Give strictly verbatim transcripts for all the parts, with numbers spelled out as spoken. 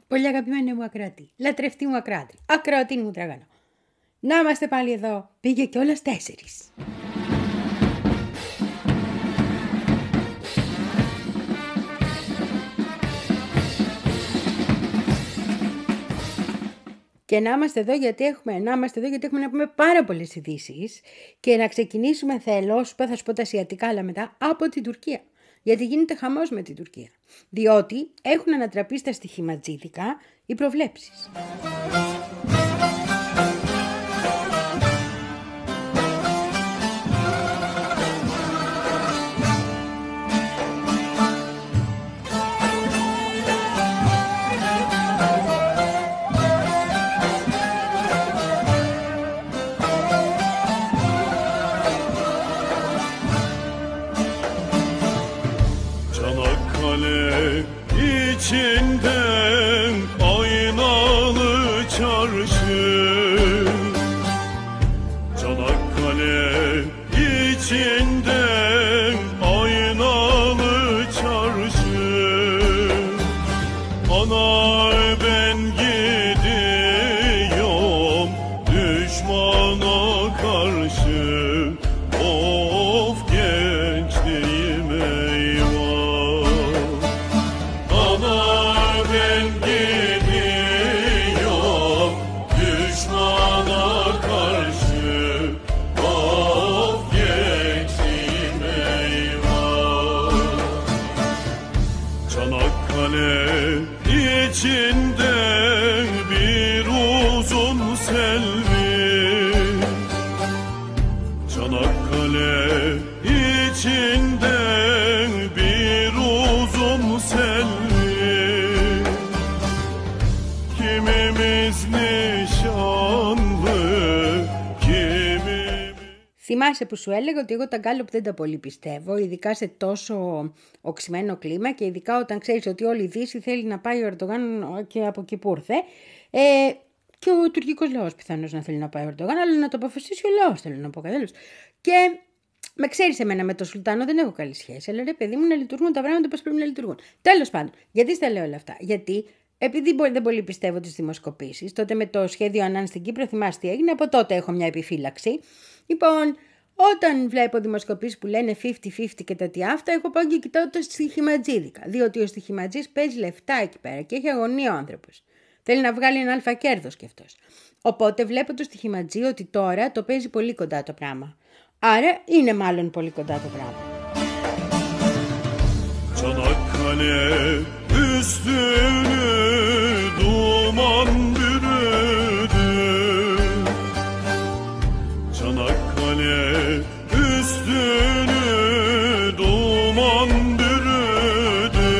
Πολύ αγαπημένη μου ακροατή, λατρευτή μου ακροάτη, ακροατή μου τραγανό. Να είμαστε πάλι εδώ, πήγε κιόλας τέσσερις. Και να είμαστε εδώ γιατί έχουμε να, είμαστε εδώ γιατί έχουμε να πούμε πάρα πολλές ειδήσεις και να ξεκινήσουμε θέλω, σου θα σου πω τα ασιατικά αλλά μετά από την Τουρκία. Γιατί γίνεται χαμός με την Τουρκία. Διότι έχουν ανατραπεί στα στοιχηματζίδικα οι προβλέψεις. İçinden aynalı çarşı, Çanakkale içinden aynalı çarşı, ana ben gidiyorum düşmana karşı, of gençliğim eyvah. Ana ben gidiyorum düşmana karşı, of gençliğim eyvah. Çanakkale içinde bir uzun selvi, Çanakkale içinde bir uzun selvi, kimimiz nişanlı, kimimiz... Θυμάσαι που σου έλεγα ότι εγώ τα γκάλωπ δεν τα πολύ πιστεύω, ειδικά σε τόσο οξυμένο κλίμα και ειδικά όταν ξέρεις ότι όλη η Δύση θέλει να πάει ο Ερντογάν και από εκεί που ήρθε. Ε, και ο τουρκικός λαός πιθανώς να θέλει να πάει ο Ερντογάν, αλλά να το αποφασίσει ο λαός, θέλω να πω κατέλος. Και με ξέρεις εμένα με τον Σουλτάνο δεν έχω καλή σχέση, αλλά ρε παιδί μου να λειτουργούν τα πράγματα όπως πρέπει να λειτουργούν. Τέλος πάντων, γιατί στα λέω όλα αυτά? Γιατί επειδή δεν πολύ πιστεύω τις δημοσκοπήσεις, τότε με το σχέδιο Ανάν στην Κύπρο, θυμάσαι τι έγινε, από τότε έχω μια επιφύλαξη. Λοιπόν, όταν βλέπω δημοσκοπήσεις που λένε πενήντα πενήντα και τα τι αυτά, εγώ πάω και κοιτάω τα στοιχηματζίδικα. Διότι ο στοιχηματζής παίζει λεφτά εκεί πέρα και έχει αγωνία ο άνθρωπος. Θέλει να βγάλει ένα αλφα κέρδος κι αυτός. Οπότε βλέπω το στοιχηματζή ότι τώρα το παίζει πολύ κοντά το πράγμα. Άρα είναι μάλλον πολύ κοντά το πράγμα. Çanakkale üstünü duman bürüdü, Çanakkale üstünü duman bürüdü,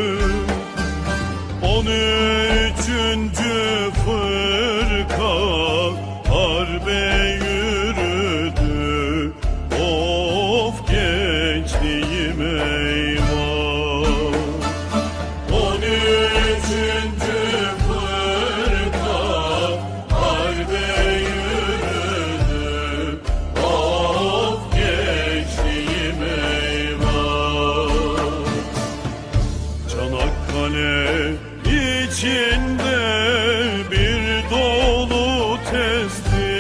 on üçüncü fırka harbe yürüdü, of gençliğim eyvah. On üçüncü fırka harbe yürüdü, of gençliğim eyvah. Çanakkale içinde bir dolu testi,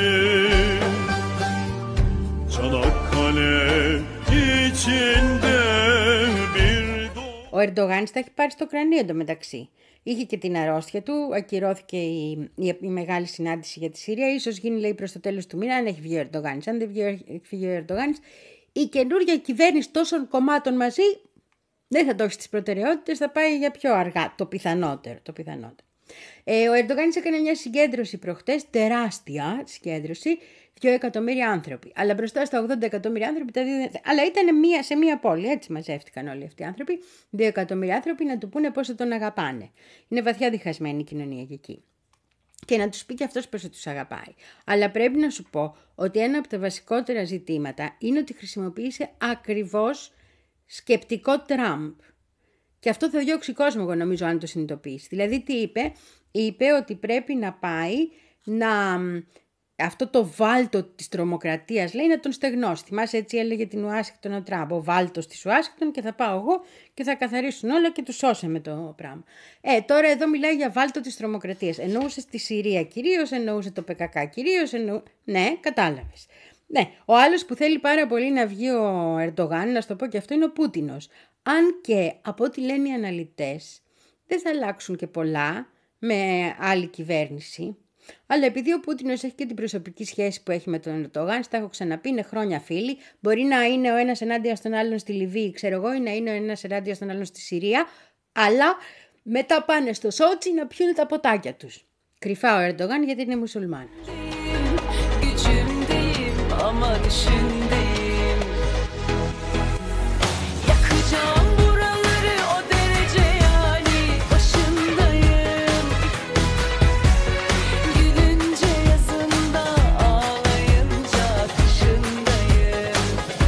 Çanakkale içinde bir dolu... Ο Ερντογάν τα έχει πάρει στο κρανίο εντωμεταξύ. Είχε και την αρρώστια του, ακυρώθηκε η, η, η μεγάλη συνάντηση για τη Συρία. Ίσως γίνει, λέει, προς το τέλος του μήνα, αν έχει βγει ο Ερντογάν. Αν δεν βγει, φύγει ο Ερντογάν, η καινούργια κυβέρνηση τόσων κομμάτων μαζί δεν θα το έχει στις προτεραιότητες, θα πάει για πιο αργά, το πιθανότερο. Το πιθανότερο. Ε, ο Ερντογάν έκανε μια συγκέντρωση προχτές, τεράστια συγκέντρωση, δύο εκατομμύρια άνθρωποι. Αλλά μπροστά στα ογδόντα εκατομμύρια άνθρωποι, τα δύο... αλλά ήταν μία, σε μία πόλη, έτσι μαζεύτηκαν όλοι αυτοί οι άνθρωποι, δύο εκατομμύρια άνθρωποι να του πούνε πόσο τον αγαπάνε. Είναι βαθιά διχασμένη η κοινωνία και εκεί. Και να τους πει και αυτός πόσο τους αγαπάει. Αλλά πρέπει να σου πω ότι ένα από τα βασικότερα ζητήματα είναι ότι χρησιμοποίησε ακριβώς σκεπτικό Τραμπ. Και αυτό θα διώξει κόσμο, εγώ νομίζω, αν το συνειδητοποιήσει. Δηλαδή, τι είπε? Είπε ότι πρέπει να πάει να αυτό το βάλτο της τρομοκρατίας, λέει, να τον στεγνώσει. Θυμάσαι, έτσι έλεγε την Ουάσιγκτον ο Τραμπ, ο βάλτος της Ουάσιγκτον και θα πάω εγώ και θα καθαρίσουν όλα και τους σώσαμε το πράγμα. Ε, τώρα εδώ μιλάει για βάλτο της τρομοκρατίας. Εννοούσε στη Συρία κυρίως, εννοούσε το ΠΚΚ κυρίως, εννο... ναι, κατάλαβες. Ναι, ο άλλος που θέλει πάρα πολύ να βγει ο Ερντογάν, να σου το πω και αυτό, είναι ο Πούτινος. Αν και από ό,τι λένε οι αναλυτές, δεν θα αλλάξουν και πολλά με άλλη κυβέρνηση. Αλλά επειδή ο Πούτινος έχει και την προσωπική σχέση που έχει με τον Ερντογάν, τα έχω ξαναπεί, είναι χρόνια φίλοι, μπορεί να είναι ο ένας ενάντια στον άλλον στη Λιβύη, ξέρω εγώ, ή να είναι ο ένας ενάντια στον άλλον στη Συρία, αλλά μετά πάνε στο Σότσι να πιούν τα ποτάκια τους. Κρυφά ο Ερντογάν γιατί είναι μουσουλμάνος. Ama düşündüm yakacağım buraları o derece yani başındayım gülünce yazında ağlayınca kışındayım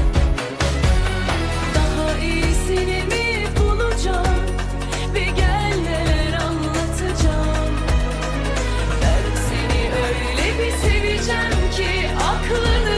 daha iyisini mi bulacağım bir gel neler anlatacağım ben seni öyle bir seveceğim ki aklını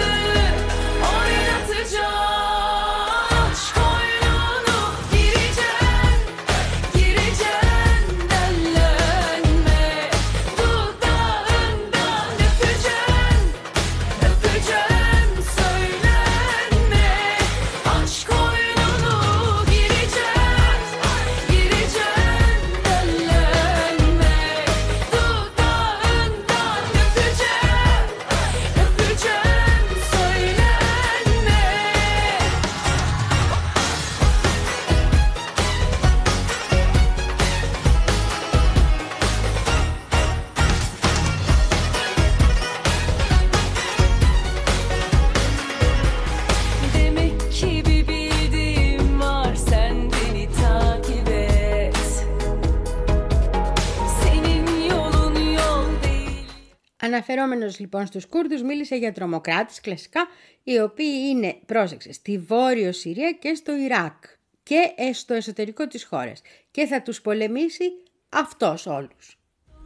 Αναφερόμενος λοιπόν στους Κούρδους, μίλησε για τρομοκράτες κλασικά, οι οποίοι είναι, πρόσεξε, στη Βόρειο Συρία και στο Ιράκ και στο εσωτερικό της χώρας και θα τους πολεμήσει αυτός όλους.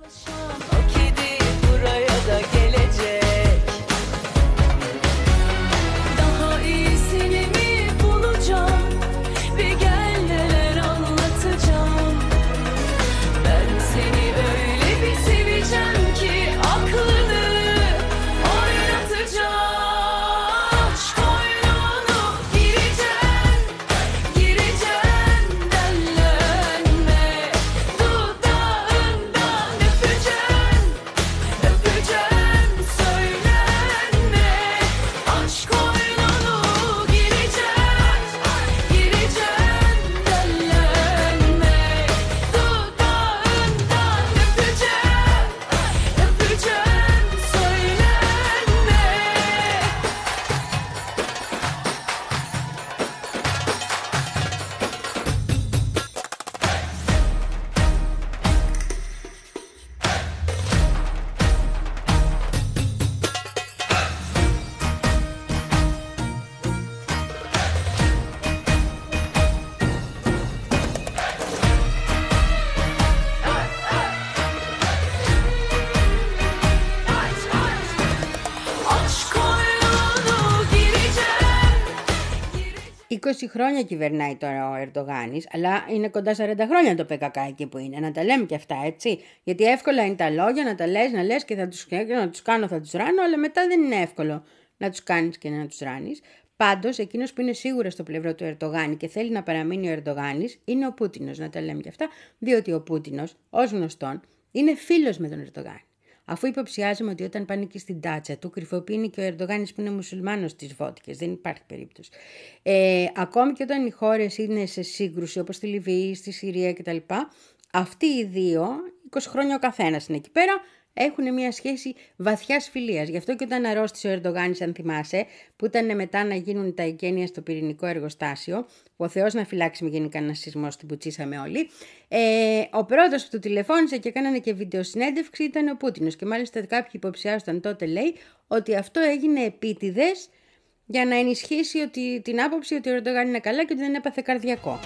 είκοσι χρόνια κυβερνάει τώρα ο Ερντογάνης, αλλά είναι κοντά σαράντα χρόνια το ΠΚΚ εκεί που είναι. Να τα λέμε και αυτά, έτσι. Γιατί εύκολα είναι τα λόγια, να τα λες, να λες και θα τους, και να τους κάνω, θα τους ράνω, αλλά μετά δεν είναι εύκολο να τους κάνεις και να τους ράνεις. Πάντως, εκείνος που είναι σίγουρα στο πλευρό του Ερντογάνη και θέλει να παραμείνει ο Ερντογάνης είναι ο Πούτινος, να τα λέμε και αυτά, διότι ο Πούτινος, ως γνωστόν, είναι φίλος με τον Ερντογάνη. Αφού υποψιάζουμε ότι όταν πάνε και στην τάτσα του, κρυφοποιεί και ο Ερντογάνης που είναι μουσουλμάνος στις βότικες. Δεν υπάρχει περίπτωση. Ε, ακόμη και όταν οι χώρες είναι σε σύγκρουση, όπως στη Λιβύη, στη Συρία κτλ., αυτοί οι δύο, είκοσι χρόνια ο καθένας είναι εκεί πέρα, έχουν μια σχέση βαθιάς φιλίας. Γι' αυτό και όταν αρρώστησε ο Ερντογάνης, αν θυμάσαι, που ήταν μετά να γίνουν τα εγγένεια στο πυρηνικό εργοστάσιο, που ο Θεός να φυλάξει, μην γίνει κανένα σεισμό, την πουτσίσαμε όλοι, ε, ο πρώτος που του τηλεφώνησε και κάνανε και βιντεοσυνέντευξη ήταν ο Πούτινος. Και μάλιστα κάποιοι υποψιάζονταν τότε, λέει, ότι αυτό έγινε επίτηδες για να ενισχύσει ότι, την άποψη ότι ο Ερντογάν είναι καλά και ότι δεν έπαθε καρδιακό.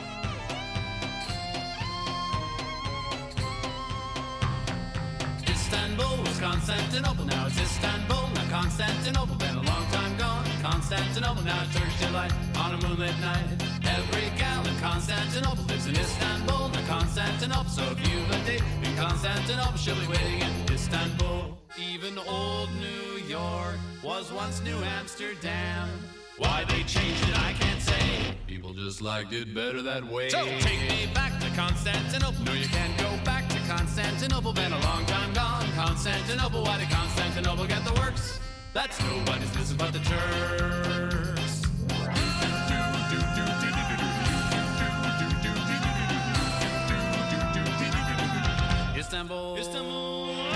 Constantinople, now it's Istanbul, now Constantinople, been a long time gone. Constantinople, now a Turkish delight on a moonlit night. Every gal in Constantinople lives in Istanbul, now Constantinople. So if you've a date in Constantinople, she'll be waiting in Istanbul. Even old New York was once New Amsterdam. Why they changed it, I can't say. People just liked it better that way. So take me back to Constantinople. No, you can't go back to Constantinople. Been a long time gone. Constantinople, why did Constantinople get the works? That's nobody's business but the Turks. Istanbul. Istanbul.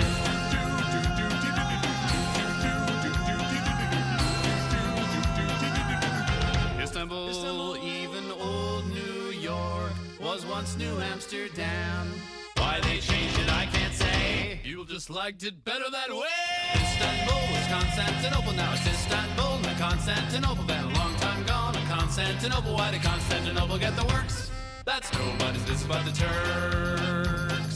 Istanbul, Istanbul, even old New York was once New Amsterdam. Why they changed it, I can't say. People just liked it better that way. Istanbul was Constantinople, now it's Istanbul. Now Constantinople, been a long time gone. Now Constantinople, why did Constantinople get the works? That's nobody's business but the Turks.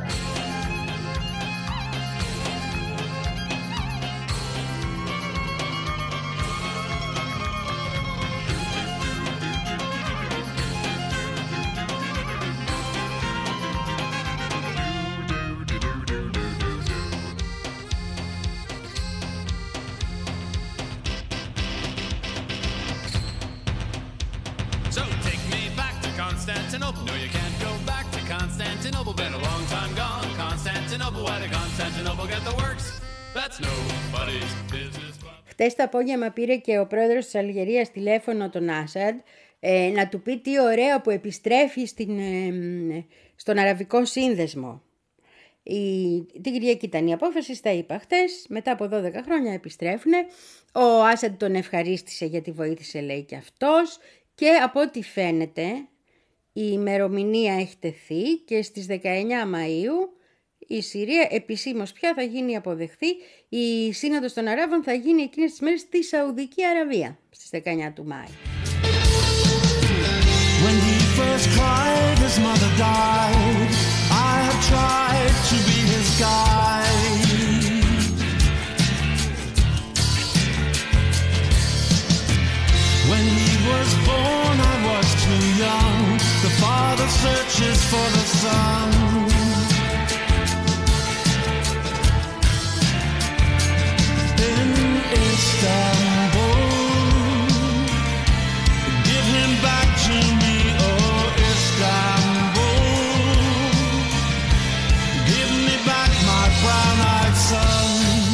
Constantinople, no you can't go back to Constantinople, been a long time gone. Constantinople, why did Constantinople get the works? That's nobody's business. Χτες το απόγευμα πήρε και ο πρόεδρος της Αλγερίας τηλέφωνο τον Άσαντ ε, να του πει τι ωραίο που επιστρέφει στην, ε, στον Αραβικό Σύνδεσμο. Η, την Κυριακή ήταν η απόφαση, στα είπα χτες, μετά από δώδεκα χρόνια επιστρέφουν. Ο Άσαντ τον ευχαρίστησε γιατί βοήθησε, λέει, και αυτός, και από ό,τι φαίνεται η ημερομηνία έχει τεθεί και στις δεκαεννιά Μαΐου η Συρία επισήμως πια θα γίνει αποδεχθεί. Η Σύνοδος των Αράβων θα γίνει εκείνες τις μέρες στη Σαουδική Αραβία στις δεκαεννιά του Μάη. When he first cried, his mother died. I have tried to be his guide. When he was born, I was too young. The father searches for the son. In Istanbul, give him back to me, oh Istanbul. Give me back my brown-eyed son.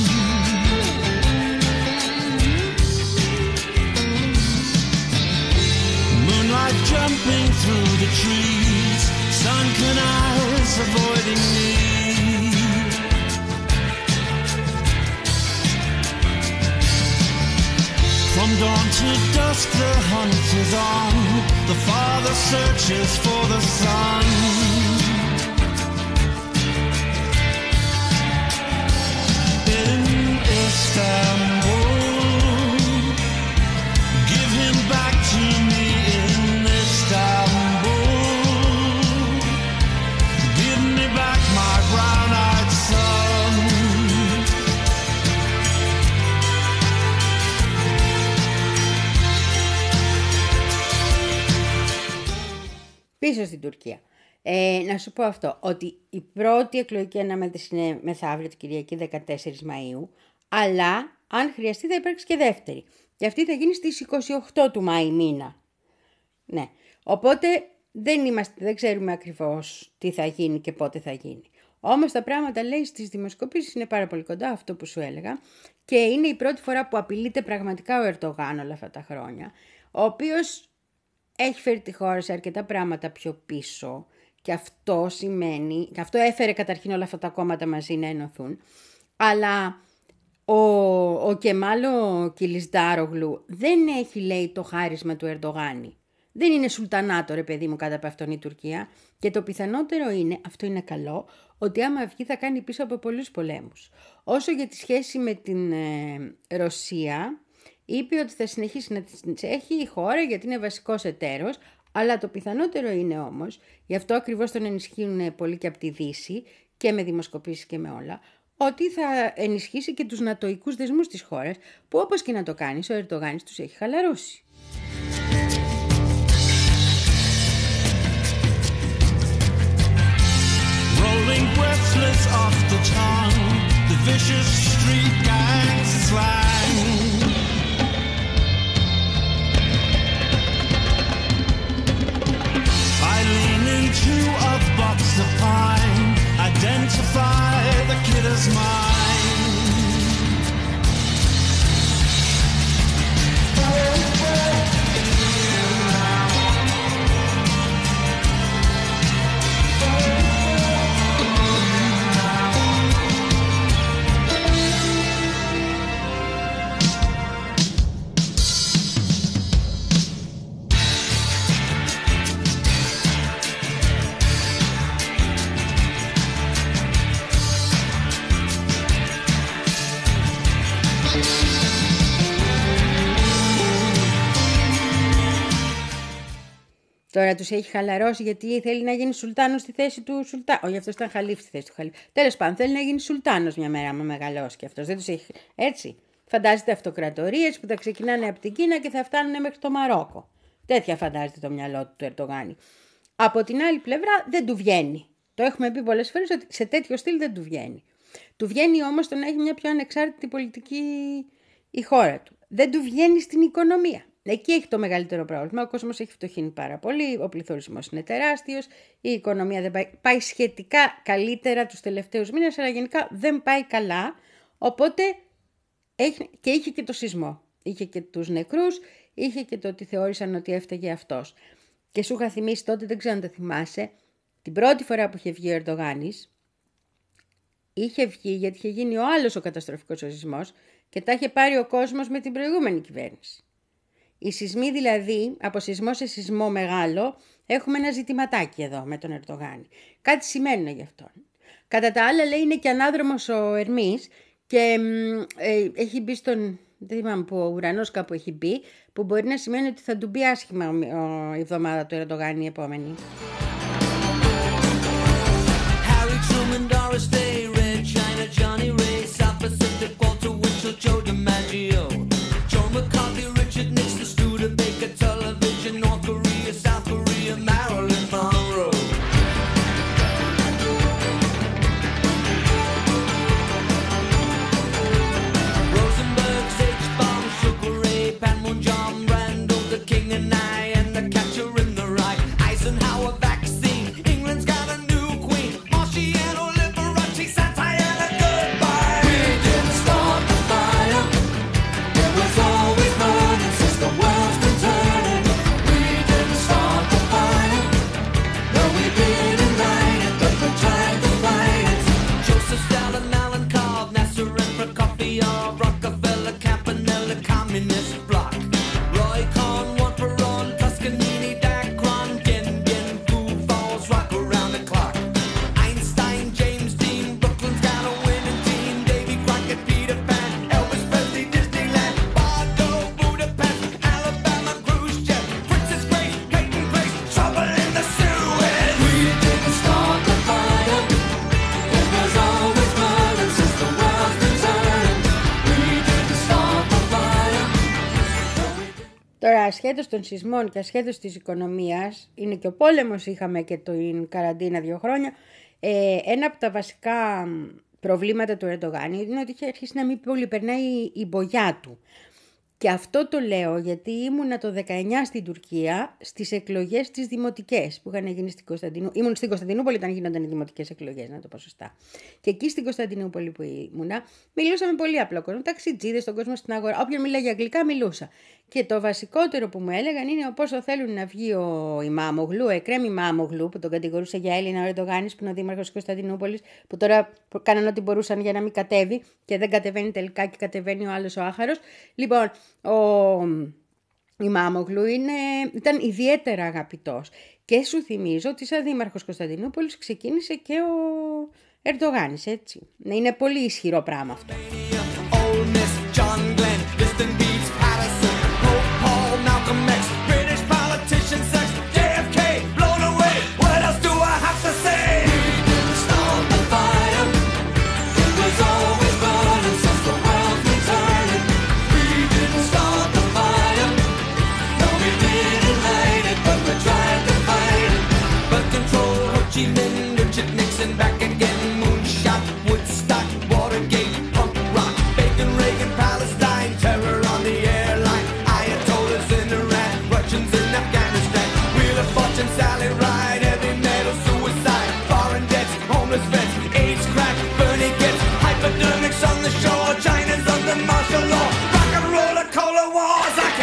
Moonlight jumping through the trees, sunken eyes avoiding me. From dawn to dusk the hunt is on, the father searches for the son. In Istanbul, give him back to me in Istanbul. Give me back my brown-eyed son. Πίσω στην Τουρκία. Ε, να σου πω αυτό, ότι η πρώτη εκλογική αναμέτρηση είναι μεθαύριο, την Κυριακή δεκατέσσερις Μαΐου, αλλά αν χρειαστεί θα υπάρξει και δεύτερη. Και αυτή θα γίνει στις είκοσι οκτώ του Μάη μήνα. Ναι. Οπότε δεν, είμαστε, δεν ξέρουμε ακριβώς τι θα γίνει και πότε θα γίνει. Όμως τα πράγματα, λέει, στις δημοσκοπήσεις είναι πάρα πολύ κοντά, αυτό που σου έλεγα, και είναι η πρώτη φορά που απειλείται πραγματικά ο Ερντογάν όλα αυτά τα χρόνια, ο οποίος έχει φέρει τη χώρα σε αρκετά πράγματα πιο πίσω, και αυτό σημαίνει, και αυτό έφερε καταρχήν όλα αυτά τα κόμματα μαζί να ενωθούν, αλλά ο, ο Κεμάλο Κιλισντάρογλου δεν έχει, λέει, το χάρισμα του Ερντογάνη. Δεν είναι σουλτανάτο, ρε παιδί μου, κατά από αυτόν η Τουρκία, και το πιθανότερο είναι, αυτό είναι καλό, ότι άμα βγει θα κάνει πίσω από πολλούς πολέμους. Όσο για τη σχέση με την ε, Ρωσία, είπε ότι θα συνεχίσει να τις έχει η χώρα γιατί είναι βασικός εταίρος, αλλά το πιθανότερο είναι όμως, γι' αυτό ακριβώς τον ενισχύουν πολύ και από τη Δύση και με δημοσκοπήσεις και με όλα, ότι θα ενισχύσει και τους νατοικούς δεσμούς της χώρας, που όπως και να το κάνεις, ο Ερντογάνης τους έχει χαλαρώσει. Rolling breathless off the tongue, the vicious street gangs slang. I lean into a box of pine, identify the kid as mine. Τώρα τους έχει χαλαρώσει γιατί θέλει να γίνει σουλτάνος στη θέση του Σουλτάνου. Όχι, αυτός ήταν χαλίφ στη θέση του χαλίφ. Τέλος πάντων, θέλει να γίνει σουλτάνος μια μέρα, άμα μεγαλώσει και αυτός. Δεν τους έχει. Έτσι. Φαντάζεται αυτοκρατορίες που θα ξεκινάνε από την Κίνα και θα φτάνουν μέχρι το Μαρόκο. Τέτοια φαντάζεται το μυαλό του του Ερντογάνη. Από την άλλη πλευρά δεν του βγαίνει. Το έχουμε πει πολλές φορές ότι σε τέτοιο στυλ δεν του βγαίνει. Του βγαίνει όμως το να έχει μια πιο ανεξάρτητη πολιτική η χώρα του. Δεν του βγαίνει στην οικονομία. Εκεί έχει το μεγαλύτερο πρόβλημα. Ο κόσμος έχει φτωχύνει πάρα πολύ, ο πληθωρισμός είναι τεράστιος, η οικονομία δεν πάει, πάει σχετικά καλύτερα τους τελευταίους μήνες, αλλά γενικά δεν πάει καλά. Οπότε έχει, και είχε και το σεισμό. Είχε και τους νεκρούς, είχε και το ότι θεώρησαν ότι έφταιγε αυτός. Και σου είχα θυμίσει τότε, δεν ξέρω αν το θυμάσαι, την πρώτη φορά που είχε βγει ο Ερντογάνης, είχε βγει γιατί είχε γίνει ο άλλος ο καταστροφικός ο σεισμός και τα είχε πάρει ο κόσμος με την προηγούμενη κυβέρνηση. Οι σεισμοί δηλαδή, από σεισμό σε σεισμό μεγάλο, έχουμε ένα ζητηματάκι εδώ με τον Ερντογάνη. Κάτι σημαίνουν γι' αυτόν. Κατά τα άλλα λέει είναι και ανάδρομος ο Ερμής και ε, έχει μπει στον, δεν θυμάμαι που ο ουρανός κάπου έχει μπει, που μπορεί να σημαίνει ότι θα του μπει άσχημα η εβδομάδα του Ερντογάνη η επόμενη. Harry Truman, Doris Day, Red China, Johnny Ray, South Pacific, Walter Winchell, Joe DiMaggio, Joe McCarthy, Richard Nixon, Studebaker, Television, North Korea, South Korea, Marilyn Monroe. Rosenberg, H-Bomb, Sugar Ray, Panmunjom, Randall, the King and I, and the Catcher in the Rye, Eisenhower vaccine, England's got a new queen, Marciano, Liberace, Santana, goodbye. We didn't start the fire, it was always burning since the world's been turning. We didn't start the fire, no we didn't light it, but we tried to fight it. Joseph Stalin, Alan Cobb, Nasser and Prokofiev, Rockefeller, Campanella, Communist Bloc, Roy Cohn, one for on, Toscanini, Dacron, Gin Gin, Foo Falls, rock around the clock. Einstein, James Dean, Brooklyn's got a winning team, Davy Crockett, Peter Pan, Elvis Presley, Disneyland, Bardo, Budapest, Alabama, Khrushchev, Princess Grace, Peyton Place, trouble in the Suez. We didn't start the fire, it was always burning since the world's been turning. We didn't start the fire. Τώρα, ασχέτως των σεισμών και ασχέτως της οικονομίας, είναι και ο πόλεμος, είχαμε και την καραντίνα δύο χρόνια, ε, ένα από τα βασικά προβλήματα του Ερντογάνη είναι ότι είχε αρχίσει να μην πολύ περνάει η μπογιά του. Και αυτό το λέω γιατί ήμουνα το δεκαεννιά στην Τουρκία στις εκλογές τις δημοτικές που είχαν γίνει στην Κωνσταντινούπολη. Ήμουν στην Κωνσταντινούπολη όταν γίνονταν οι δημοτικές εκλογές, να το πω σωστά. Και εκεί στην Κωνσταντινούπολη που ήμουνα, μιλούσα με πολύ απλό κόσμο. Ταξιτζίδες, τον κόσμο στην αγορά. Όποιον μιλάγε αγγλικά, μιλούσα. Και το βασικότερο που μου έλεγαν είναι πόσο θέλουν να βγει ο Ιμάμογλου, ο Εκρέμ Ιμάμογλου, που τον κατηγορούσε για Έλληνα ο Ερντογάνης, που είναι ο δήμαρχος της Κωνσταντινούπολης, που τώρα κάναν ό,τι μπορούσαν για να μην κατέβει και δεν κατεβαίνει τελικά και κατεβαίνει ο άλλος ο άχαρος. Λοιπόν, ο Ιμάμογλου είναι, ήταν ιδιαίτερα αγαπητός. Και σου θυμίζω ότι σαν δήμαρχος Κωνσταντινούπολης ξεκίνησε και ο Ερντογάνης, έτσι. Είναι πολύ ισχυρό πράγμα αυτό. It was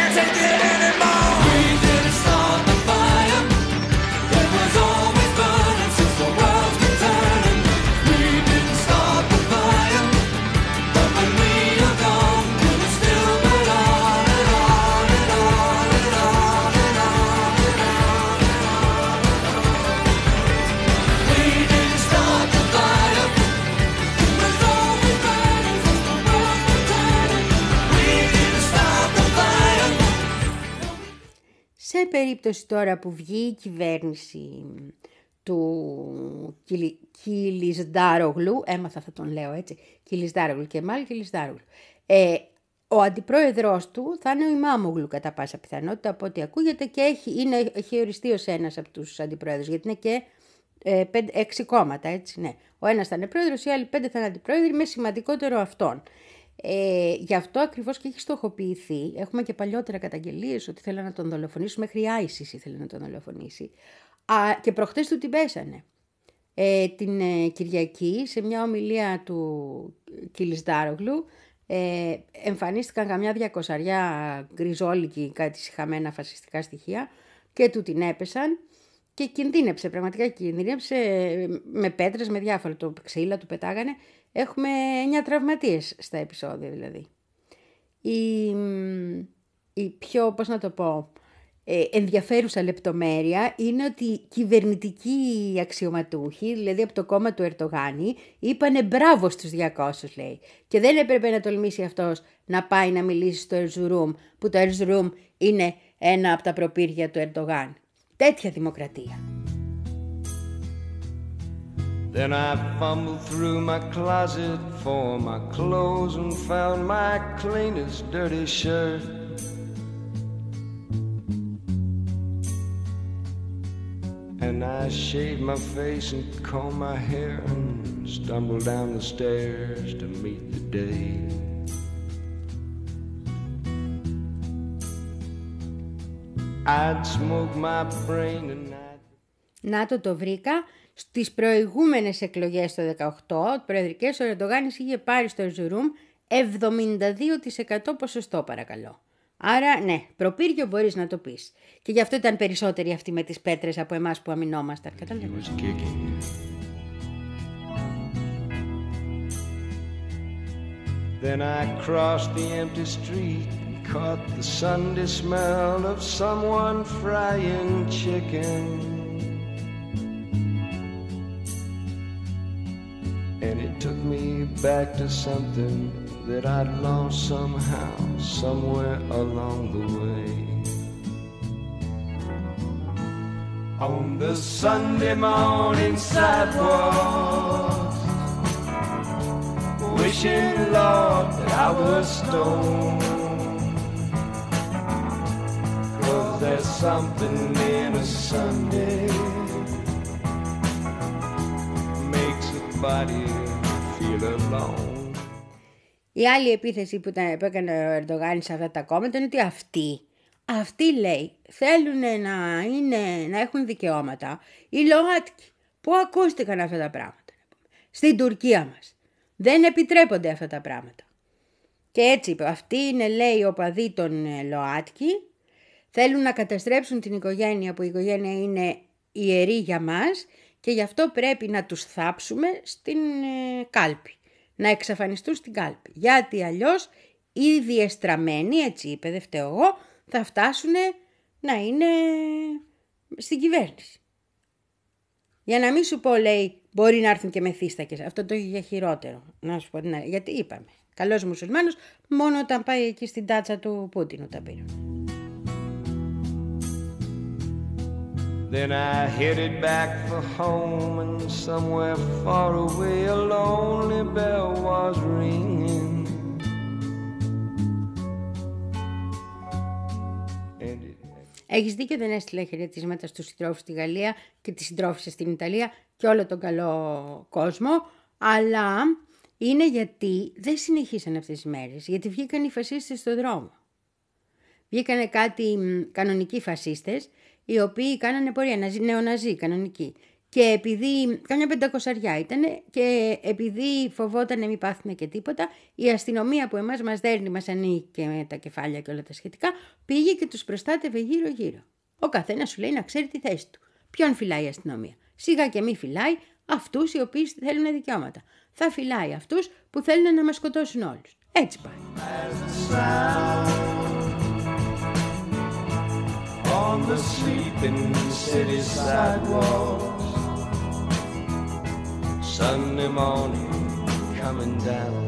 can't take it anymore. We didn't start the fire. It was always burning since the world's been turning. We didn't start the fire. But when we are gone, will it still burn on and on and on and on and on and on and on? We didn't start the fire. It was always burning since the world's been turning. We didn't start the fire. Σε περίπτωση τώρα που βγει η κυβέρνηση του Κιλι... Κιλισδάρογλου, έμαθα θα τον λέω έτσι, Κιλισδάρογλου, Κεμάλ Κιλισδάρογλου, ε, ο αντιπρόεδρος του θα είναι ο Ιμάμογλου κατά πάσα πιθανότητα, από ό,τι ακούγεται, και έχει, είναι, έχει οριστεί ως ένας από τους αντιπρόεδρους, γιατί είναι και ε, πέντε, έξι κόμματα, έτσι, ναι. Ο ένας θα είναι πρόεδρος, οι άλλοι πέντε θα είναι αντιπρόεδροι, με σημαντικότερο αυτόν. Ε, γι' αυτό ακριβώς και έχει στοχοποιηθεί. Έχουμε και παλιότερα καταγγελίες ότι θέλουν να τον δολοφονήσουν, μέχρι η άισις ήθελε να τον δολοφονήσει. Α, και προχτές του την πέσανε. Ε, την ε, Κυριακή, σε μια ομιλία του Κιλισδάρογλου, ε, εμφανίστηκαν καμιά διακοσαριά γκριζόλικοι, κάτι σιχαμένα φασιστικά στοιχεία, και του την έπεσαν και κινδύνεψε, πραγματικά κινδύνεψε με πέτρες, με διάφορα, το ξύλα του πετάγανε. Έχουμε εννιά τραυματίες στα επεισόδια δηλαδή. Η, η πιο, πώς να το πω, ε, ενδιαφέρουσα λεπτομέρεια είναι ότι οι κυβερνητικοί αξιωματούχοι, δηλαδή από το κόμμα του Ερντογάνη, είπανε μπράβο στους διακόσιους, λέει. Και δεν έπρεπε να τολμήσει αυτός να πάει να μιλήσει στο Ερζουρούμ, που το Ερζουρούμ είναι ένα από τα προπύργια του Ερντογάν. Τέτοια δημοκρατία. Then I fumbled through my closet for my clothes and found my cleanest dirty shirt. And I shaved my face and combed my hair and stumbled down the stairs to meet the day. I'd smoke my brain and I'd... Να το το βρήκα. Στις προηγούμενες εκλογές το δεκαοκτώ, προεδρικές, ο Ερντογάνης είχε πάρει στο Ερζουρούμ εβδομήντα δύο τοις εκατό ποσοστό, παρακαλώ. Άρα, ναι, προπύργιο μπορείς να το πεις. Και γι' αυτό ήταν περισσότεροι αυτοί με τις πέτρες από εμάς που αμυνόμασταν. Καταλαβαίνεις. Then I crossed the empty street, caught the Sunday smell of someone frying chicken. And it took me back to something that I'd lost somehow, somewhere along the way. On the Sunday morning sidewalk, wishing, Lord, that I was stoned. 'Cause there's something in a Sunday makes a body feel alone. Η άλλη επίθεση που, ήταν, που έκανε ο Ερντογάνης σε αυτά τα κόμματα είναι ότι αυτοί, αυτοί λέει, θέλουν να, είναι, να έχουν δικαιώματα. Οι ΛΟΑΤΚΙ, πού ακούστηκαν αυτά τα πράγματα? Στην Τουρκία μας. Δεν επιτρέπονται αυτά τα πράγματα. Και έτσι είπε, αυτοί είναι, λέει, οπαδοί των ΛΟΑΤΚΙ, θέλουν να καταστρέψουν την οικογένεια, που η οικογένεια είναι ιερή για μας, και γι' αυτό πρέπει να τους θάψουμε στην ε, κάλπη. Να εξαφανιστούν στην κάλπη. Γιατί αλλιώς οι διεστραμμένοι, έτσι είπε, δεν φταίω εγώ, θα φτάσουν να είναι στην κυβέρνηση. Για να μην σου πω, λέει, μπορεί να έρθουν και μεθύστακες. Αυτό το έχει για χειρότερο. Να σου πω την άλλη. Γιατί είπαμε, καλός μουσουλμάνος, μόνο όταν πάει εκεί στην τάτσα του Πούτινου τα πήραν. Then I headed back for home, and somewhere far away a lonely bell was ringing. Έχεις δίκιο, δεν έστειλε χαιρετίσματα στους συντρόφους στη Γαλλία και τις συντρόφισσες στην Ιταλία και όλο τον καλό κόσμο, αλλά είναι γιατί δεν συνεχίσαν αυτές τις μέρες, γιατί βγήκαν οι φασίστες στον δρόμο. Βγήκανε κάτι κανονικοί φασίστες, οι οποίοι κάνανε πορεία, νεοναζί, κανονικοί. Και επειδή, κάμια πεντακοσαριά ήτανε, και επειδή φοβότανε μη πάθουμε και τίποτα, η αστυνομία που εμάς μας δέρνει, μας ανοίγει και με τα κεφάλια και όλα τα σχετικά, πήγε και τους προστάτευε γύρω-γύρω. Ο καθένας σου λέει να ξέρει τη θέση του. Ποιον φυλάει η αστυνομία? Σιγά και μη φυλάει αυτούς οι οποίοι θέλουν δικαιώματα. Θα φυλάει αυτούς που θέλουν να μας σκοτώσουν όλους. Έτσι πάει. On the sleeping city sidewalks, Sunday morning coming down.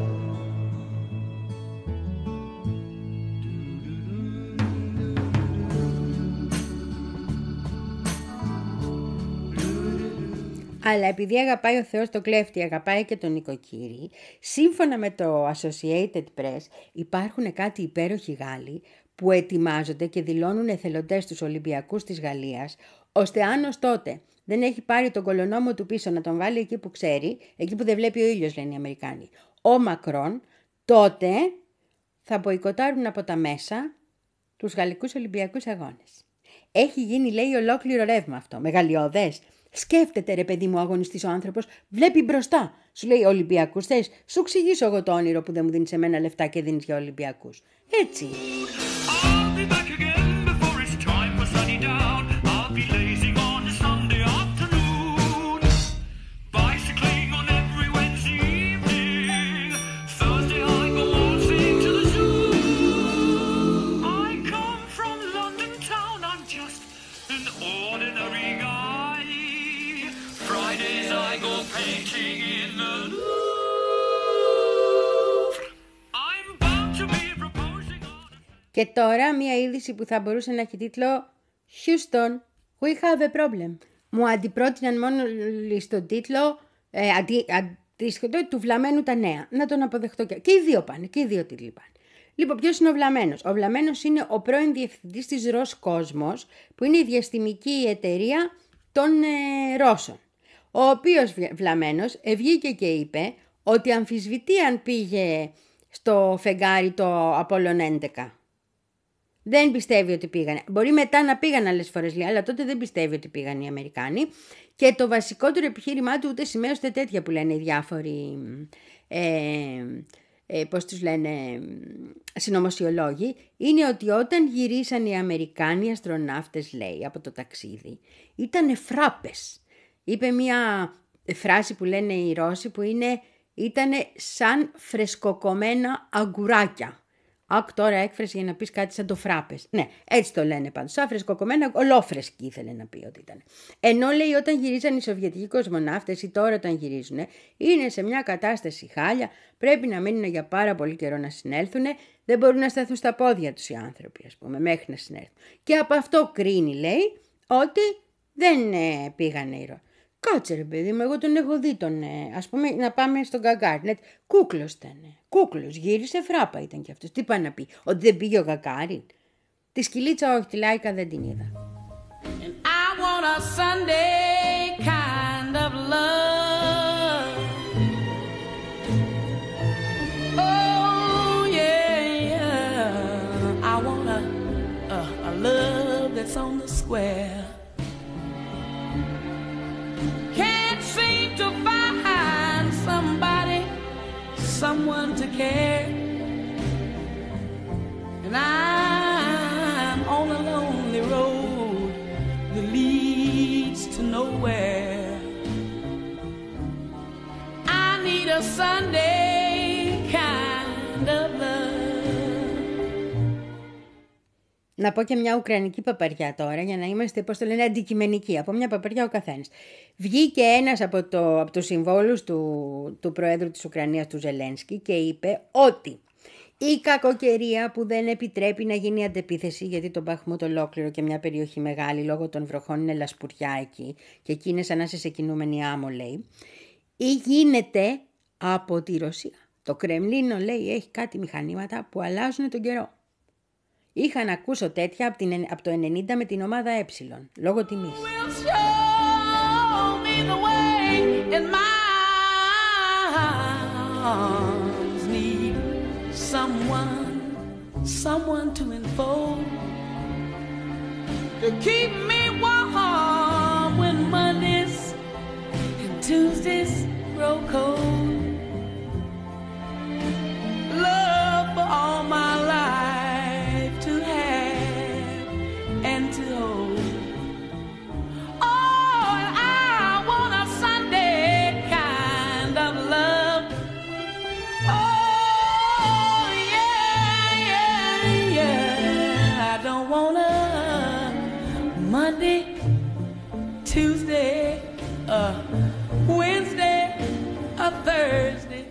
Αλλά επειδή αγαπάει ο Θεός τον κλέφτη, αγαπάει και τον νοικοκύρη, σύμφωνα με το Associated Press υπάρχουν κάτι υπέροχοι Γάλλοι που ετοιμάζονται και δηλώνουν εθελοντές στους Ολυμπιακούς της Γαλλίας, ώστε αν ως τότε δεν έχει πάρει τον κολονόμο του πίσω να τον βάλει εκεί που ξέρει, εκεί που δεν βλέπει ο ήλιος, λένε οι Αμερικάνοι, ο Μακρόν, τότε θα μποϊκοτάρουν από τα μέσα τους Γαλλικούς Ολυμπιακούς Αγώνες. Έχει γίνει, λέει, ολόκληρο ρεύμα αυτό, μεγαλειώδες. Σκέφτεται, ρε παιδί μου, αγωνιστής ο άνθρωπος, βλέπει μπροστά. Σου λέει Ολυμπιακούς θες, σου εξηγήσω εγώ το όνειρο που δεν μου δίνεις εμένα λεφτά και δίνεις για Ολυμπιακούς. Έτσι. I'll be back again before it's time for sunny down. I'll be lazing on a Sunday afternoon, bicycling on every Wednesday evening. Thursday I go waltzing to the zoo. I come from London town, I'm just an ordinary guy. Fridays I go painting in the Louvre. I'm bound to be proposing on a... Και τώρα μία είδηση που θα μπορούσε να έχει τίτλο Houston, we have a problem. Μου αντιπρότειναν μόνο στον τίτλο ε, αντι, αντίστοιχο του Βλαμμένου τα νέα. Να τον αποδεχτώ και, και οι δύο πάνε, και οι δύο τίτλοι πάνε. Λοιπόν, ποιος είναι ο Βλαμμένος? Ο Βλαμμένος είναι ο πρώην διευθυντής της Ροσκόσμος, που είναι η διαστημική εταιρεία των ε, Ρώσων. Ο οποίος Βλαμμένος βγήκε και είπε ότι αμφισβητεί αν πήγε στο φεγγάρι το Απόλλων έντεκα. Δεν πιστεύει ότι πήγανε. Μπορεί μετά να πήγαν άλλες φορές, λέει, αλλά τότε δεν πιστεύει ότι πήγαν οι Αμερικάνοι. Και το βασικότερο επιχείρημά του, ούτε σημαία ούτε τέτοια που λένε οι διάφοροι, ε, ε, πώς τους λένε, συνωμοσιολόγοι, είναι ότι όταν γυρίσαν οι Αμερικάνοι αστροναύτες, λέει, από το ταξίδι, ήτανε φράπες. Είπε μια φράση που λένε οι Ρώσοι που είναι, ήτανε σαν φρεσκοκομμένα αγκουράκια. Άκου τώρα έκφραση για να πεις κάτι σαν το φράπες. Ναι, έτσι το λένε πάντως. Σαν φρεσκοκομμένα, ολόφρεσκοι ήθελε να πει ότι ήταν. Ενώ λέει όταν γυρίζαν οι Σοβιετικοί κοσμοναύτες ή τώρα όταν γυρίζουν, είναι σε μια κατάσταση χάλια, πρέπει να μείνουν για πάρα πολύ καιρό να συνέλθουν, δεν μπορούν να σταθούν στα πόδια τους οι άνθρωποι, ας πούμε, μέχρι να συνέλθουν. Και από αυτό κρίνει, λέει, ότι δεν ε, πήγανε οι Ρώσοι. Κάτσε ρε παιδί μου, εγώ τον έχω δει τον, ε, ας πούμε, να πάμε στον Γκαγκάριν. Κούκλος ήταν. Κούκλος, γύρισε, φράπα ήταν κι αυτός. Τι πάει να πει, ότι δεν πήγε ο Γκαγκάριν? Τη σκυλίτσα όχι, τη Λάικα δεν την είδα. And I want a Sunday kind of love. Oh yeah, yeah. I want a, a, a love that's on the square. Can't seem to find somebody, someone to care. And I'm on a lonely road that leads to nowhere. I need a Sunday kind of love. Να πω και μια ουκρανική παπαριά τώρα, για να είμαστε, πώς το λένε, αντικειμενικοί. Από μια παπαριά ο καθένας. Βγήκε ένας από, το, από τους συμβόλους του, του Προέδρου της Ουκρανίας, του Ζελένσκι, και είπε ότι η κακοκαιρία που δεν επιτρέπει να γίνει αντεπίθεση, γιατί τον Μπαχμούτ ολόκληρο και μια περιοχή μεγάλη λόγω των βροχών είναι λασπουριά εκεί, και εκεί είναι σαν να είσαι σε κινούμενη άμμο, λέει, ή γίνεται από τη Ρωσία. Το Κρεμλίνο, λέει, έχει κάτι μηχανήματα που αλλάζουν τον καιρό. Είχα να ακούσω τέτοια από, την, από το ενενήντα με την ομάδα Ε, λόγω τιμής. Someone, someone to enfold, to keep me warm when Mondays cold. Love for all my life to have and to hold. Oh, and I want a Sunday kind of love. Oh, yeah, yeah, yeah. I don't want a Monday, Tuesday, uh, Wednesday, a Thursday.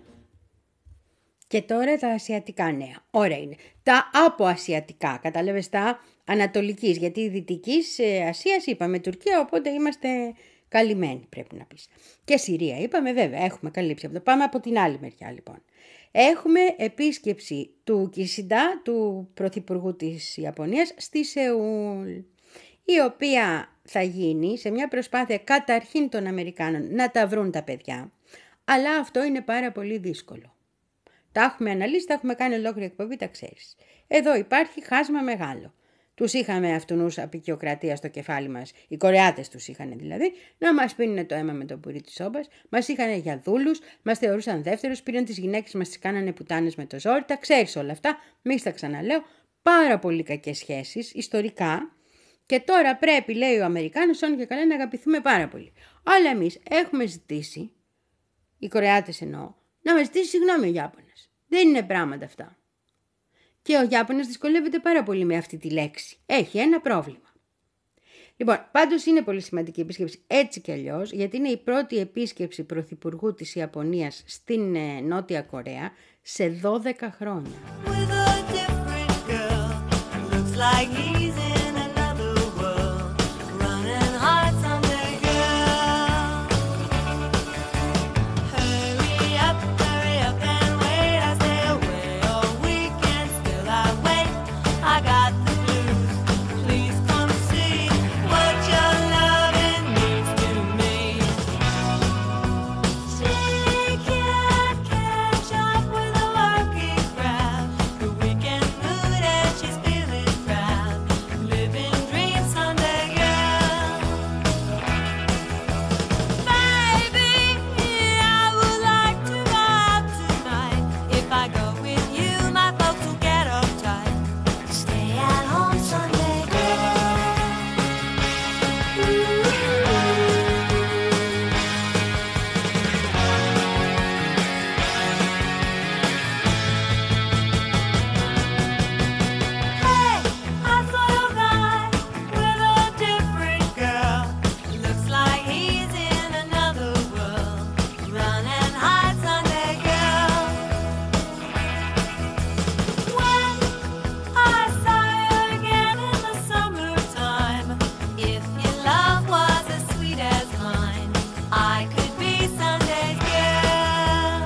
Και τώρα τα ασιατικά νέα. Ωραία είναι. Τα αποασιατικά, κατάλαβες, τα ανατολικής, γιατί η δυτικής Ασίας είπαμε Τουρκία, οπότε είμαστε καλυμμένοι πρέπει να πεις. Και Συρία είπαμε βέβαια, έχουμε καλύψει αυτό. Πάμε από την άλλη μεριά λοιπόν. Έχουμε επίσκεψη του Κισιντα, του Πρωθυπουργού της Ιαπωνίας, στη Σεούλ, η οποία θα γίνει σε μια προσπάθεια καταρχήν των Αμερικάνων να τα βρουν τα παιδιά, αλλά αυτό είναι πάρα πολύ δύσκολο. Τα έχουμε αναλύσει, τα έχουμε κάνει ολόκληρη εκπομπή, τα ξέρεις. Εδώ υπάρχει χάσμα μεγάλο. Τους είχαμε αυτούς απεικιοκρατία στο κεφάλι μας, οι Κορεάτες τους είχαν δηλαδή, να μας πίνουν το αίμα με το πουρί της σόμπας, μας είχαν για δούλους, μας θεωρούσαν δεύτερους, πήραν τις γυναίκες μας, τις κάνανε πουτάνες με το ζόρι, τα ξέρεις όλα αυτά, μη στα ξαναλέω, πάρα πολύ κακές σχέσεις, ιστορικά. Και τώρα πρέπει, λέει ο Αμερικάνος, όν και καλά να αγαπηθούμε πάρα πολύ. Αλλά εμείς έχουμε ζητήσει, οι Κορεάτες εννοώ, να μας ζητήσει συγγνώμη ο Ιάπωνας. Δεν είναι πράγματα αυτά. Και ο Ιάπωνας δυσκολεύεται πάρα πολύ με αυτή τη λέξη. Έχει ένα πρόβλημα. Λοιπόν, πάντως είναι πολύ σημαντική η επίσκεψη έτσι κι αλλιώς, γιατί είναι η πρώτη επίσκεψη πρωθυπουργού της Ιαπωνίας στην ε, Νότια Κορέα σε δώδεκα χρόνια. With a different girl, looks like he's in another world, running hard someday, girl. Hurry up, hurry up and wait. I stay away all weekend, still I wait. I got the blues. Please come see what your loving means to me. She can't catch up with the working crowd. The weekend mood and she's feeling proud. Living dreams Sunday, girl. Baby, I would like to go out tonight. If I go with you, my folks will get uptight. Stay at home Sunday, girl. Hey, I saw your guy with a different girl. Looks like he's in another world. Running hard Sunday, girl. When I saw you again in the summertime, if your love was as sweet as mine, I could be Sunday's girl.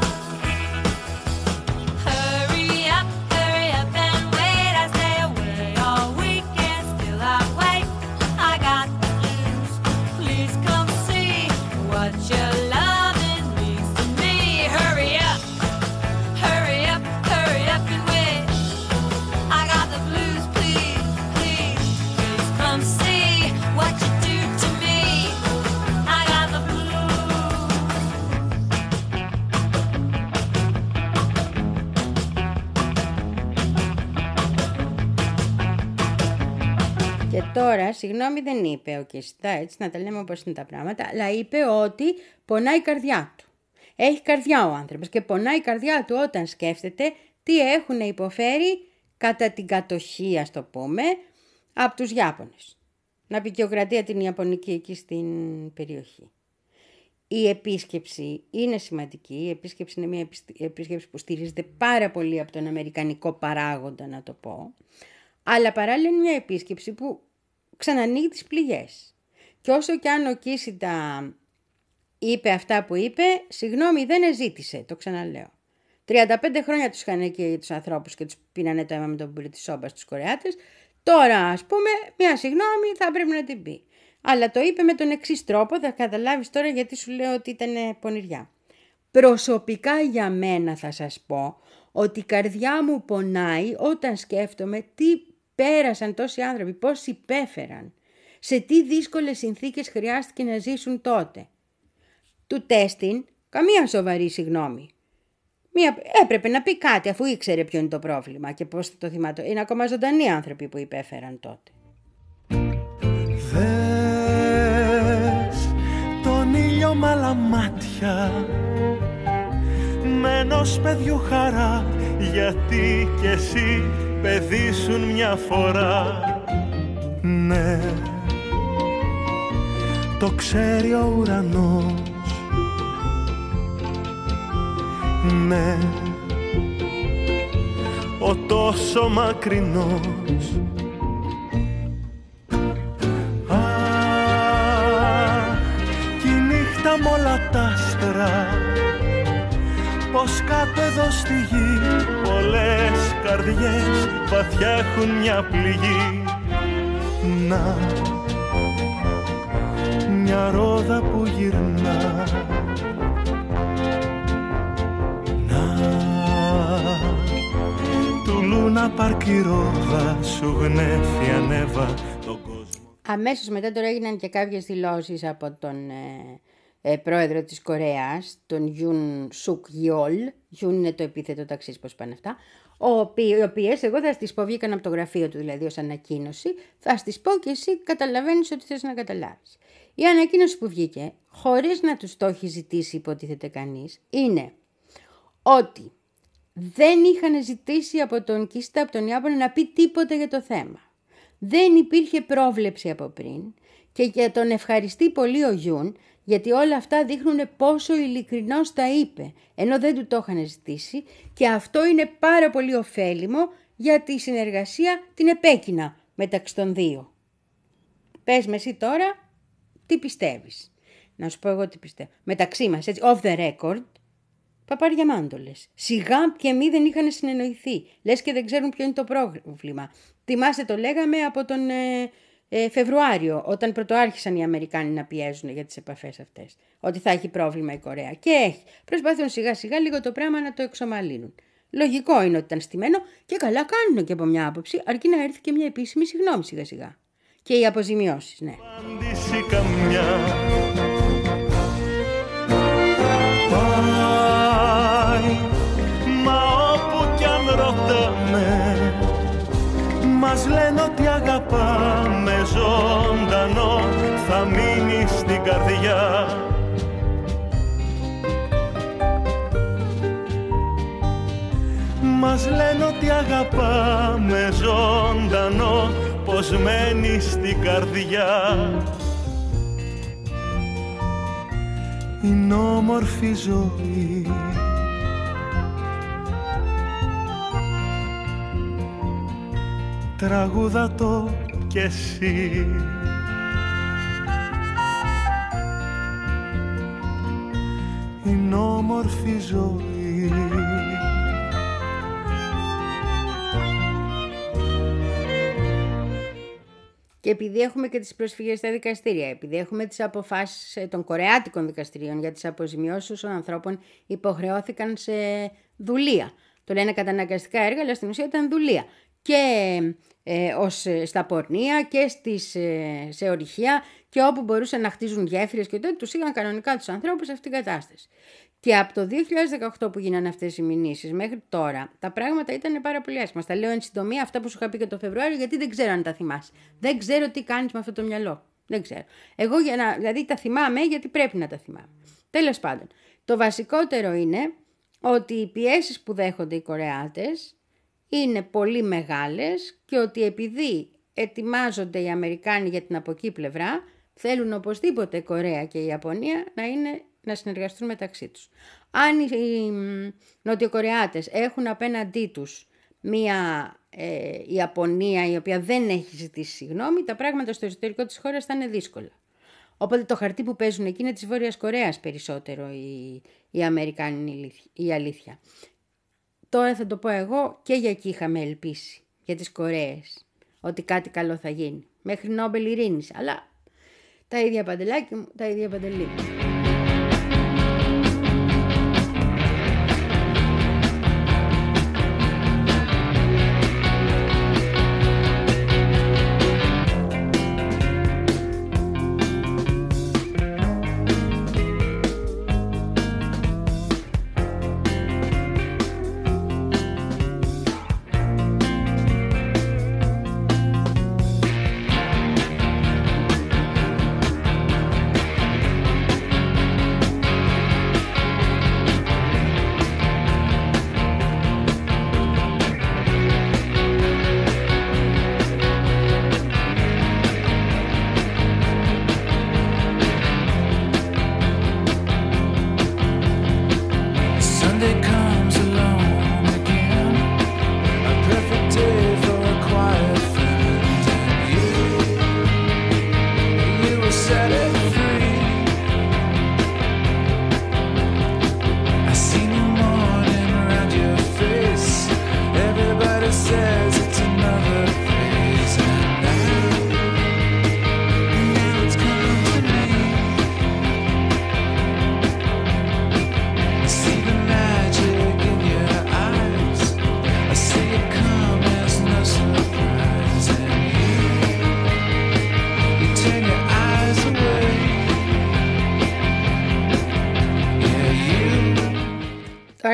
Hurry up, hurry up and wait. I stay away all weekend, still I wait. I got the blues. Please come see what your loving means to me. Hurry up, hurry up, hurry up and wait. I got the blues. Please, please, please come see what you do to me. I got the blues. Και τώρα, συγγνώμη, δεν είπε ο Κισιντα, έτσι να τα λέμε όπως είναι τα πράγματα, αλλά είπε ότι πονάει η καρδιά του. Έχει καρδιά ο άνθρωπος και πονάει η καρδιά του όταν σκέφτεται τι έχουν υποφέρει κατά την κατοχή, ας το πούμε, από τους Ιάπωνες. Να πικιοκρατία την Ιαπωνική εκεί στην περιοχή. Η επίσκεψη είναι σημαντική, η επίσκεψη είναι μια επισ- επίσκεψη που στηρίζεται πάρα πολύ από τον αμερικανικό παράγοντα, να το πω, αλλά παράλληλα είναι μια επίσκεψη που ξανανοίγει τις πληγές. Και όσο κι αν ο Κίσιντα είπε αυτά που είπε, συγγνώμη, δεν εζήτησε, το ξαναλέω. τριάντα πέντε χρόνια τους είχαν εκεί τους ανθρώπους και τους πίνανε το αίμα με τον πουρί της σόμπας στους Κορεάτες. Τώρα, ας πούμε, μια συγγνώμη θα πρέπει να την πει. Αλλά το είπε με τον εξής τρόπο, θα καταλάβεις τώρα γιατί σου λέω ότι ήταν πονηριά. Προσωπικά για μένα θα σας πω ότι η καρδιά μου πονάει όταν σκέφτομαι τι πέρασαν τόσοι άνθρωποι, πώς υπέφεραν, σε τι δύσκολες συνθήκες χρειάστηκε να ζήσουν τότε. Του τέστην Καμία σοβαρή συγγνώμη. Μία, έπρεπε να πει κάτι αφού ήξερε ποιο είναι το πρόβλημα και πώς θα το θυμάτω. Είναι ακόμα ζωντανοί άνθρωποι που υπέφεραν τότε. Δες τον ήλιο μ' άλλα μάτια, με ενός παιδιού χαρά, γιατί κι εσύ παιδί σου μια φορά. Ναι, το ξέρει ο ουρανός. Ναι, ο τόσο μακρινός. Α, κι η νύχτα μ' όλα τ' άστρα, πως κάτω εδώ στη γη πολλές καρδιές βαθιά έχουν μια πληγή. Να, μια ρόδα που γυρνά. Του Λούνα Πάρκ η ρόδα σου γνέφει ανέβα τον κόσμο. Αμέσως μετά τώρα έγιναν και κάποιες δηλώσεις από τον ε, ε, πρόεδρο της Κορέας, τον Γιουν Σουκ Γιόλ. Γιουν είναι το επίθετο ταξής, πώς πάνε αυτά. Οι οποίες εγώ θα στις πω, βγήκαν από το γραφείο του δηλαδή ως ανακοίνωση, θα στις πω και εσύ καταλαβαίνεις ότι θες να καταλάβεις. Η ανακοίνωση που βγήκε, χωρίς να τους το έχει ζητήσει υποτίθεται κανείς, είναι ότι δεν είχαν ζητήσει από τον Κίστα, από τον Ιάπωνα να πει τίποτα για το θέμα. Δεν υπήρχε πρόβλεψη από πριν και για τον ευχαριστεί πολύ ο Γιούν, γιατί όλα αυτά δείχνουν πόσο ειλικρινώς τα είπε, ενώ δεν του το είχαν ζητήσει και αυτό είναι πάρα πολύ ωφέλιμο για τη συνεργασία την επέκεινα μεταξύ των δύο. Πες με εσύ τώρα τι πιστεύεις. Να σου πω εγώ τι πιστεύω. Μεταξύ μας, έτσι, off the record, παπάρια μάντολες. Σιγά και μη δεν είχαν συνεννοηθεί. Λες και δεν ξέρουν ποιο είναι το πρόβλημα. Θυμάστε το λέγαμε από τον ε, ε, Φεβρουάριο, όταν πρωτοάρχισαν οι Αμερικάνοι να πιέζουν για τις επαφές αυτές. Ότι θα έχει πρόβλημα η Κορέα. Και έχει. Προσπαθούν σιγά σιγά λίγο το πράγμα να το εξομαλύνουν. Λογικό είναι ότι ήταν στημένο και καλά κάνουν και από μια άποψη, αρκεί να έρθει και μια επίσημη συγγνώμη σιγά σιγά. Και οι αποζημιώσεις, ναι. Μα όπου κι αν ρωτάμε, μας λένε ότι αγαπάμε ζωντανό, θα μείνει στην καρδιά. Μας λένε ότι αγαπάμε ζωντανό, πως μένει στην καρδιά. Είναι όμορφη ζωή, τραγούδα το κι εσύ. Είναι όμορφη ζωή. Και επειδή έχουμε και τις προσφυγές στα δικαστήρια, επειδή έχουμε τις αποφάσεις των κορεάτικων δικαστηρίων για τις αποζημιώσεις όσων ανθρώπων υποχρεώθηκαν σε δουλεία. Το λένε καταναγκαστικά έργα, αλλά στην ουσία ήταν δουλεία. Και ε, ως, στα πορνεία και στις, ε, σε ορυχεία και όπου μπορούσαν να χτίζουν γέφυρες και τότε τους είχαν κανονικά τους ανθρώπους σε αυτήν την κατάσταση. Και από το δύο χιλιάδες δεκαοκτώ που γίνανε αυτές οι μηνύσεις μέχρι τώρα, τα πράγματα ήταν πάρα πολύ άσχημα. Στα λέω εν συντομία αυτά που σου είχα πει και το Φεβρουάριο, γιατί δεν ξέρω αν τα θυμάσαι. Δεν ξέρω τι κάνεις με αυτό το μυαλό. Δεν ξέρω. Εγώ για να, δηλαδή τα θυμάμαι γιατί πρέπει να τα θυμάμαι. Τέλος πάντων, το βασικότερο είναι ότι οι πιέσεις που δέχονται οι Κορεάτες είναι πολύ μεγάλες και ότι επειδή ετοιμάζονται οι Αμερικάνοι για την από εκεί πλευρά, θέλουν οπωσδήποτε η Κορέα και η Ιαπωνία να, είναι, να συνεργαστούν μεταξύ τους. Αν οι Νοτιοκορεάτες έχουν απέναντί τους μία ε, Ιαπωνία η οποία δεν έχει ζητήσει συγγνώμη, τα πράγματα στο εσωτερικό της χώρας θα είναι δύσκολα. Οπότε το χαρτί που παίζουν εκεί είναι της Βόρειας Κορέας περισσότερο οι, οι Αμερικάνοι, η αλήθεια. Τώρα θα το πω εγώ και για εκεί είχαμε ελπίσει, για τις Κορέες, ότι κάτι καλό θα γίνει. Μέχρι Νόμπελ ειρήνης, αλλά τα ίδια παντελάκι μου, τα ίδια παντελή μου.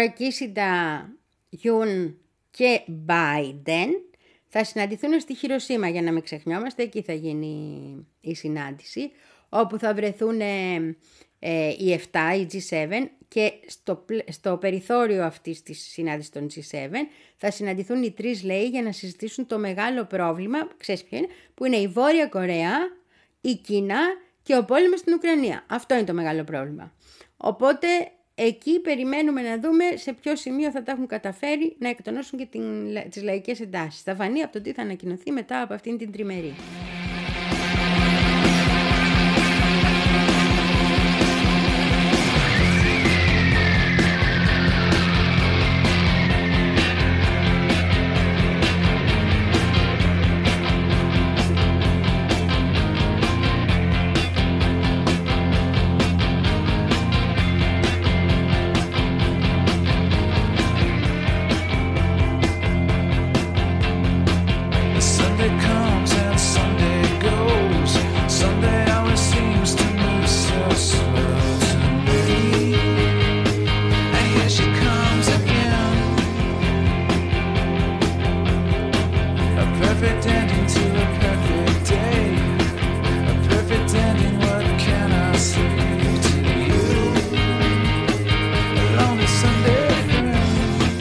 Τώρα Κίσιντα, Γιουν και Biden θα συναντηθούν στη Χιροσίμα, για να μην ξεχνιόμαστε, εκεί θα γίνει η συνάντηση, όπου θα βρεθούν ε, ε, οι επτά, οι τζι επτά, και στο, στο περιθώριο αυτής της συνάντησης των τζι επτά θα συναντηθούν οι τρεις, λέει, για να συζητήσουν το μεγάλο πρόβλημα, ξέρεις ποιο είναι, που είναι η Βόρεια Κορέα, η Κίνα και ο πόλεμος στην Ουκρανία. Αυτό είναι το μεγάλο πρόβλημα. Οπότε εκεί περιμένουμε να δούμε σε ποιο σημείο θα τα έχουν καταφέρει να εκτονώσουν και την, τις λαϊκές εντάσεις. Θα φανεί από το τι θα ανακοινωθεί μετά από αυτήν την τριμερή. Sunday comes and Sunday goes. Sunday always seems to move so slow to me. And here she comes again. A perfect ending to a perfect day. A perfect ending, what can I say to you? A lonely Sunday friend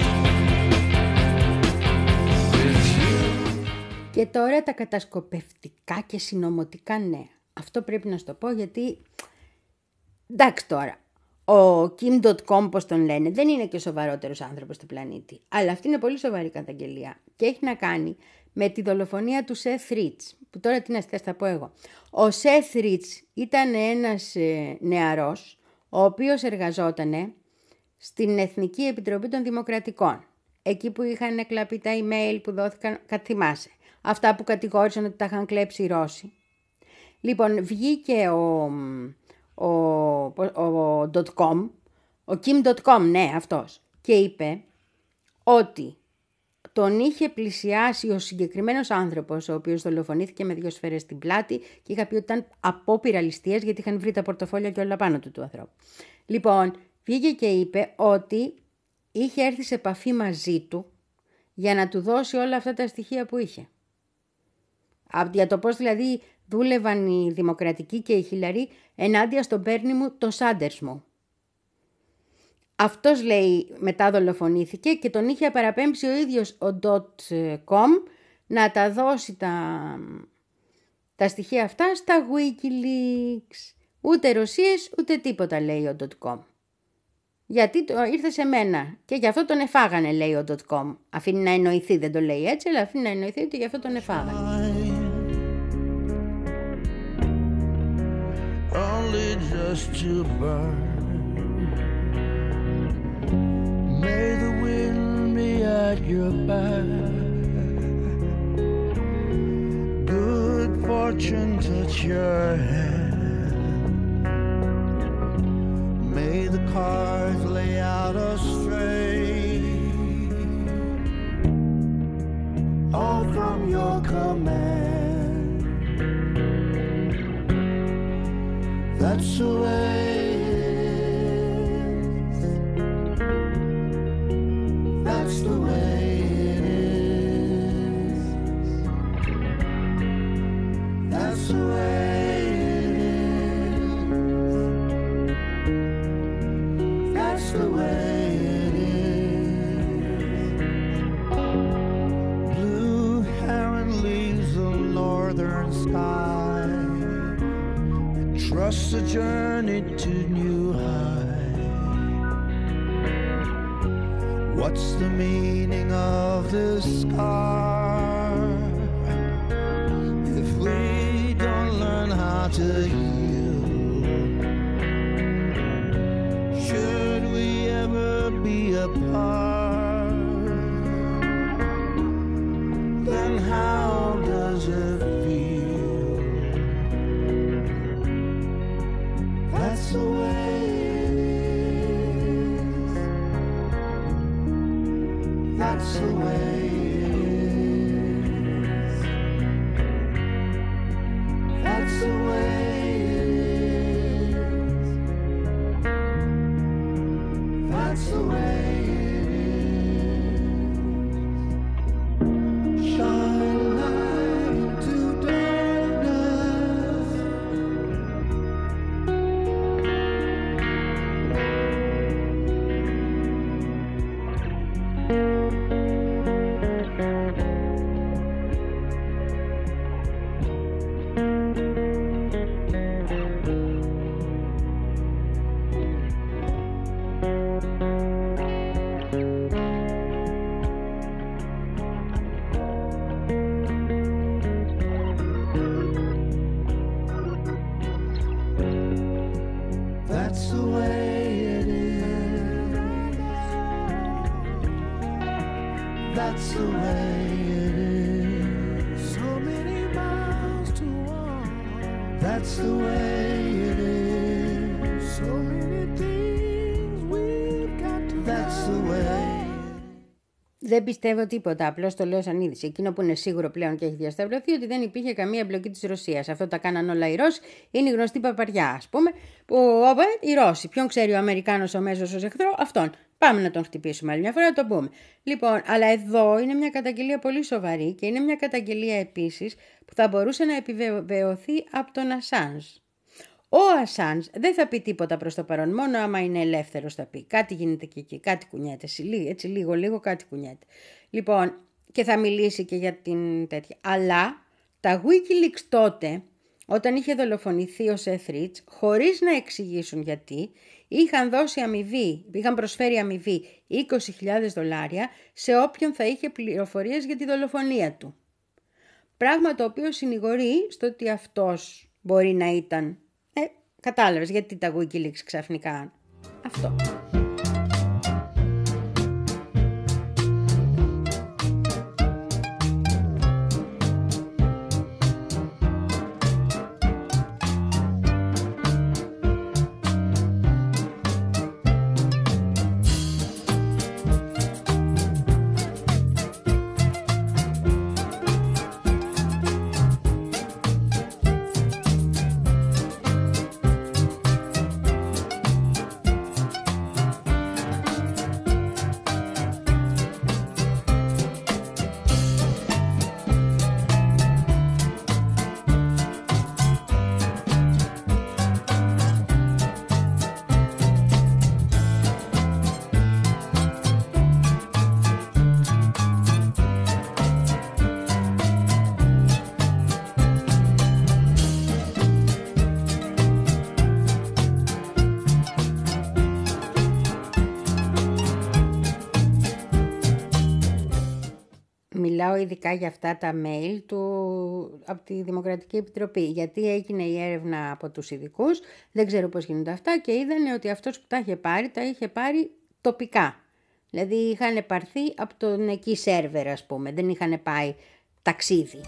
with you. Και τώρα τα κατασκοπευτικά και συνωμοτικά νέα. Αυτό πρέπει να σου το πω, γιατί εντάξει τώρα, ο Kim dot com, πώς τον λένε, δεν είναι και ο σοβαρότερος άνθρωπος του πλανήτη. Αλλά αυτή είναι πολύ σοβαρή καταγγελία και έχει να κάνει με τη δολοφονία του Seth Rich, που τώρα τι να θες θα πω εγώ. Ο Seth Rich ήταν ένας ε, νεαρός, ο οποίος εργαζόταν στην Εθνική Επιτροπή των Δημοκρατικών. Εκεί που είχαν εκλαπεί τα email που δόθηκαν, κάτι θυμάσαι, αυτά που κατηγόρησαν ότι τα είχαν κλέψει οι Ρώσοι. Λοιπόν, βγήκε ο, ο, ο, ο .com, ο Kim dot com, ναι, αυτός, και είπε ότι τον είχε πλησιάσει ο συγκεκριμένος άνθρωπος, ο οποίος δολοφονήθηκε με δύο σφαίρες στην πλάτη, και είχα πει ότι ήταν απόπειρα ληστείας, γιατί είχαν βρει τα πορτοφόλια και όλα πάνω του του ανθρώπου. Λοιπόν, βγήκε και είπε ότι είχε έρθει σε επαφή μαζί του για να του δώσει όλα αυτά τα στοιχεία που είχε. Για το πώς δηλαδή δούλευαν οι Δημοκρατικοί και οι Χιλαροί ενάντια στον παίρνη μου, το Σάντερς μου. Αυτός, λέει, μετά δολοφονήθηκε και τον είχε παραπέμψει ο ίδιος ο .com να τα δώσει τα, τα στοιχεία αυτά στα Wikileaks. Ούτε Ρωσίες ούτε τίποτα, λέει ο .com. Γιατί το, ήρθε σε μένα και γι' αυτό τον εφάγανε, λέει ο .com. Αφήνει να εννοηθεί, δεν το λέει έτσι, αλλά αφήνει να εννοηθεί ότι γι' αυτό τον εφάγανε. Only just to burn. May the wind be at your back. Good fortune touch your hand. May the cards lay out astray. All from your command. That's the way it is. That's the way it is. That's the way it is. That's the way it is. Blue heron leaves the northern sky. Trust the journey to new high. What's the meaning of this scar if we don't learn how to heal? Should we ever be apart? Then how does it feel? That's the way it is. That's the way it is. That's the way it is. That's the way it is. So many things we've got to That's the way. Δεν πιστεύω τίποτα, απλώς το λέω σαν είδηση. Εκείνο που είναι σίγουρο πλέον και έχει διασταυρωθεί ότι δεν υπήρχε καμία εμπλοκή της Ρωσίας. Αυτό τα κάναν όλα οι Ρώσοι. Είναι η γνωστή παπαριά, ας πούμε. Που οι Ρώσοι. Ποιον ξέρει ο Αμερικάνος ο μέσος ως εχθρό, αυτόν. Πάμε να τον χτυπήσουμε άλλη μια φορά, να το πούμε. Λοιπόν, αλλά εδώ είναι μια καταγγελία πολύ σοβαρή και είναι μια καταγγελία επίσης που θα μπορούσε να επιβεβαιωθεί από τον Ασάνζ. Ο Ασάνζ δεν θα πει τίποτα προς το παρόν, μόνο άμα είναι ελεύθερος θα πει. Κάτι γίνεται και εκεί, κάτι κουνιέται, έτσι λίγο λίγο κάτι κουνιέται. Λοιπόν, και θα μιλήσει και για την τέτοια. Αλλά τα WikiLeaks τότε, όταν είχε δολοφονηθεί ο Σεθ Ρίτς, χωρίς να εξηγήσουν γιατί, είχαν δώσει αμοιβή, είχαν προσφέρει αμοιβή είκοσι χιλιάδες δολάρια σε όποιον θα είχε πληροφορίες για τη δολοφονία του. Πράγμα το οποίο συνηγορεί στο ότι αυτός μπορεί να ήταν... Ε, κατάλαβες γιατί τα WikiLeaks ξαφνικά. Αυτό. Μιλάω ειδικά για αυτά τα mail του, από τη Δημοκρατική Επιτροπή, γιατί έγινε η έρευνα από τους ειδικούς, δεν ξέρω πώς γίνονται αυτά και είδανε ότι αυτός που τα είχε πάρει, τα είχε πάρει τοπικά. Δηλαδή είχαν πάρθει από τον εκεί σερβερ, ας πούμε, δεν είχαν πάει ταξίδι.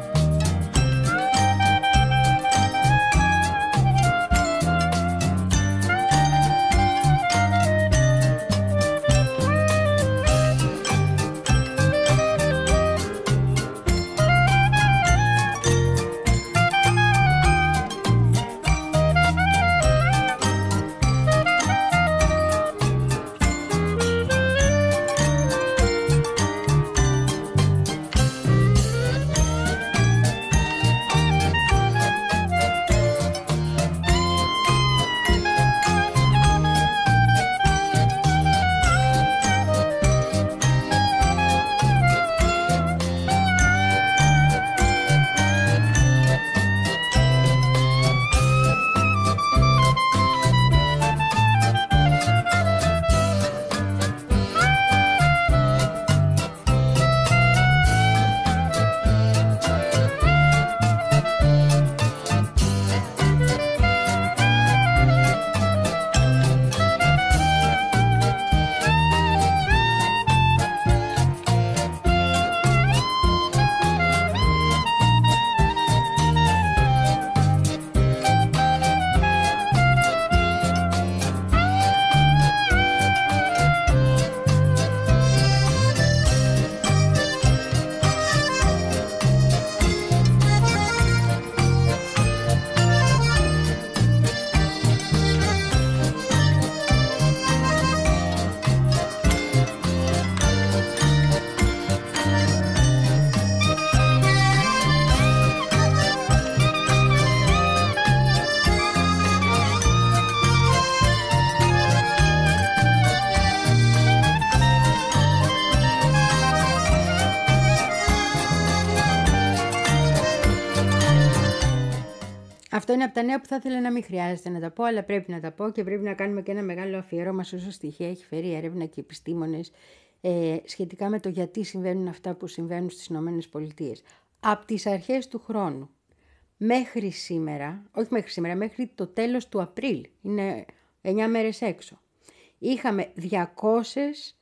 Αυτό είναι από τα νέα που θα ήθελα να μην χρειάζεται να τα πω, αλλά πρέπει να τα πω και πρέπει να κάνουμε και ένα μεγάλο αφιερώμα σε όσο στοιχεία έχει φέρει έρευνα και επιστήμονες ε, σχετικά με το γιατί συμβαίνουν αυτά που συμβαίνουν στις ΗΠΑ. Από τις αρχές του χρόνου μέχρι σήμερα, όχι μέχρι σήμερα, μέχρι το τέλος του Απρίλη, είναι εννιά μέρες έξω, είχαμε διακόσιες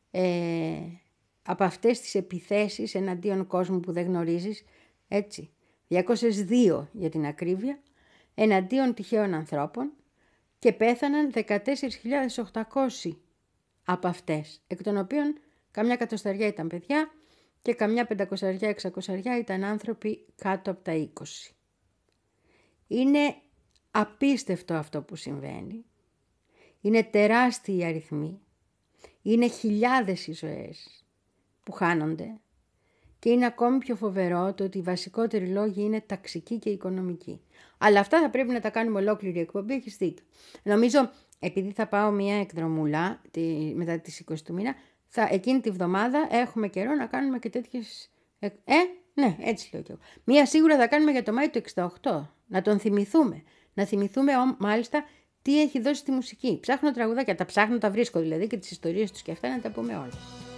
ε, από αυτές τις επιθέσεις εναντίον κόσμου που δεν γνωρίζεις, έτσι, διακόσιες δύο για την ακρίβεια, εναντίον τυχαίων ανθρώπων και πέθαναν δεκατέσσερις χιλιάδες οκτακόσιοι από αυτές, εκ των οποίων καμιά κατοσταριά ήταν παιδιά και καμιά πεντακοσαριά εξακοσαριά ήταν άνθρωποι κάτω από τα είκοσι. Είναι απίστευτο αυτό που συμβαίνει. Είναι τεράστιοι οι αριθμοί. Είναι χιλιάδες οι ζωές που χάνονται. Και είναι ακόμη πιο φοβερό το ότι οι βασικότεροι λόγοι είναι ταξικοί και οικονομικοί. Αλλά αυτά θα πρέπει να τα κάνουμε ολόκληρη εκπομπή, έχεις δίκιο. Νομίζω, επειδή θα πάω μια εκδρομούλα τη, μετά τις είκοσι του μήνα, θα, εκείνη τη βδομάδα έχουμε καιρό να κάνουμε και τέτοιες... Ε, ε ναι, έτσι λέω κι εγώ. Μία σίγουρα θα κάνουμε για το Μάη του εξήντα οκτώ. Να τον θυμηθούμε. Να θυμηθούμε μάλιστα τι έχει δώσει τη μουσική. Ψάχνω τραγουδάκια, τα ψάχνω, τα βρίσκω δηλαδή και τις ιστορίες τους και αυτά να τα πούμε όλα.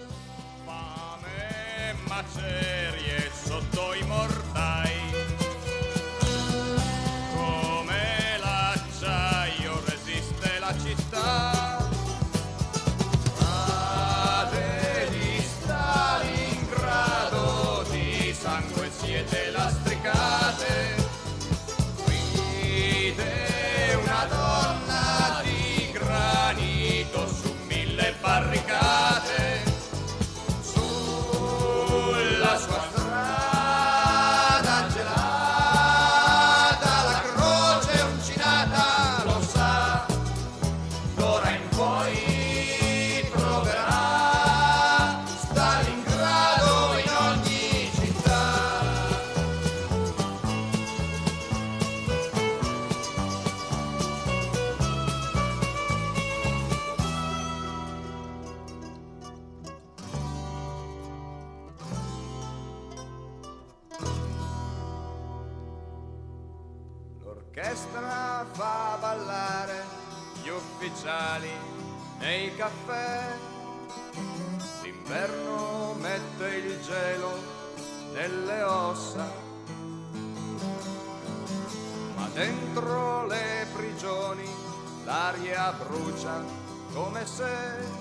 Macerie sotto i mortai, come l'acciaio resiste la città, a degli Stalingrado di sangue siete lastricate, vide una donna di granito su mille barricate. La sua strada gelata, la croce uncinata, lo sa, d'ora in poi troverà Stalingrado in ogni città. L'orchestra fa ballare gli ufficiali nei caffè, l'inverno mette il gelo nelle ossa, ma dentro le prigioni l'aria brucia come se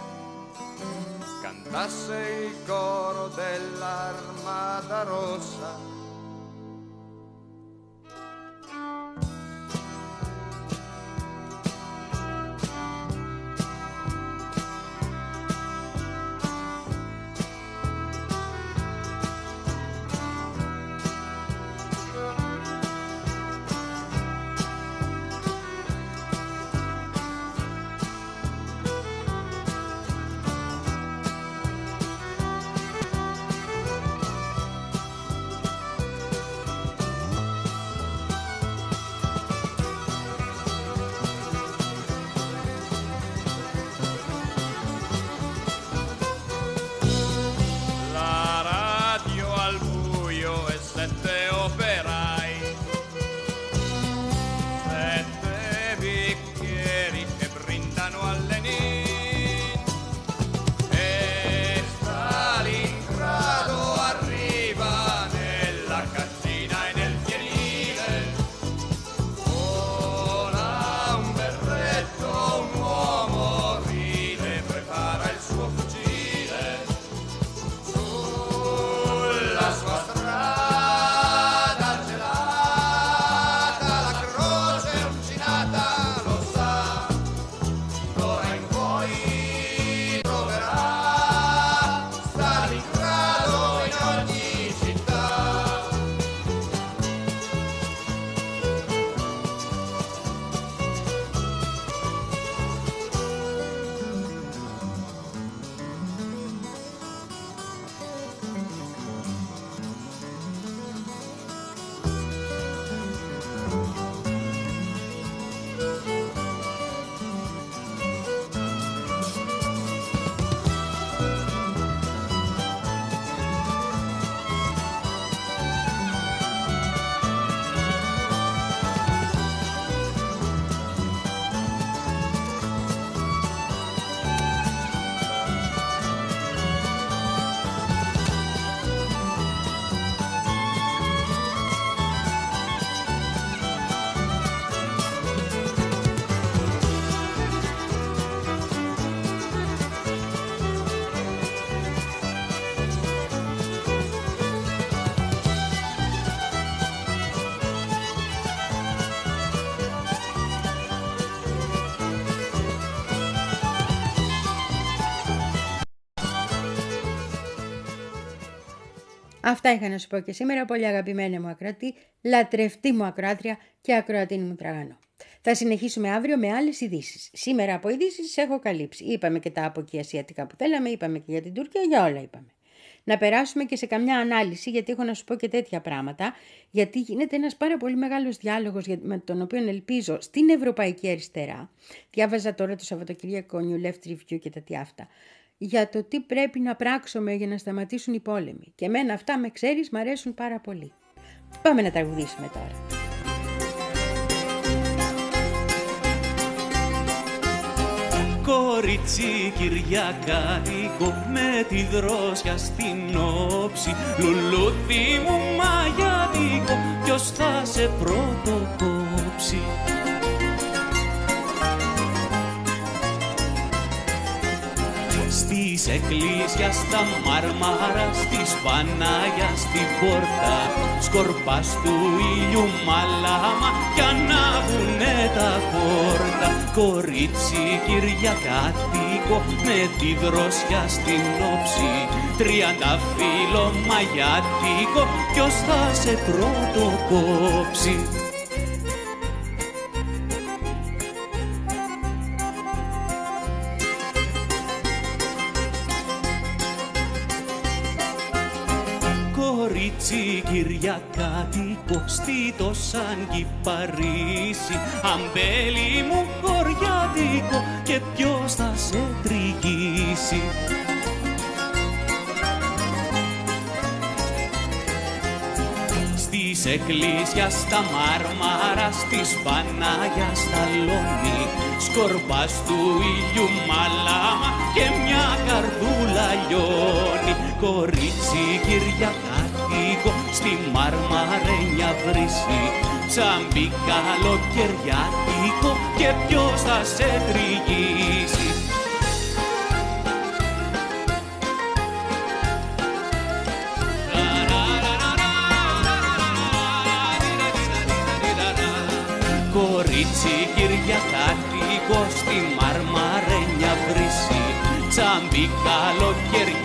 cantasse il coro dell'Armata Rossa. Αυτά είχα να σου πω και σήμερα, πολύ αγαπημένη μου ακροατή, λατρευτή μου ακροάτρια και ακροατίνη μου τραγανό. Θα συνεχίσουμε αύριο με άλλες ειδήσεις. Σήμερα από ειδήσεις έχω καλύψει. Είπαμε και τα από εκεί ασιατικά που θέλαμε, είπαμε και για την Τουρκία, για όλα είπαμε. Να περάσουμε και σε καμιά ανάλυση, γιατί έχω να σου πω και τέτοια πράγματα, γιατί γίνεται ένας πάρα πολύ μεγάλος διάλογος με τον οποίο ελπίζω στην Ευρωπαϊκή Αριστερά. Διάβαζα τώρα το Σαββατοκύριακο New Left Review και τα τι αυτά, για το τι πρέπει να πράξουμε για να σταματήσουν οι πόλεμοι. Και εμένα αυτά, με ξέρεις, μ' αρέσουν πάρα πολύ. Πάμε να τραγουδήσουμε τώρα. Κορίτσι Κυριακάτικο με τη δρόσια στην όψη, λουλούδι μου μαγιάτικο, ποιος θα σε πρώτο κόψει. Στις εκκλήσια, στα μάρμαρα, στις Πανάγια, στην πόρτα, σκορπάς του ήλιου μαλάμα κι ανάβουνε τα πόρτα. Κορίτσι Κυριακάτικο με τη δρόσια στην όψη, τριανταφύλλο μαγιάτικο, ποιος θα σε πρώτο κόψει. Κορίτσι Κυριακάτικο, στήτο σαν κυπαρίσι, αμπέλι μου χωριάτικο, και ποιος θα σε τριγύσει. Στις εκκλήσια, στα μάρμαρα, στις Πανάγια, στα λόνι, σκορπάς του ήλιου μαλάμα και μια καρδούλα λιώνει. Κορίτσι Κυριακάτικο, στη μαρμαρένια βρύση, τσάμπι καλοκαιριάτικο, και ποιος θα σε τριγύσει. Κορίτσι Κυριακάτικο, στη μαρμαρένια βρύση, τσάμπι καλοκαιριάτικο,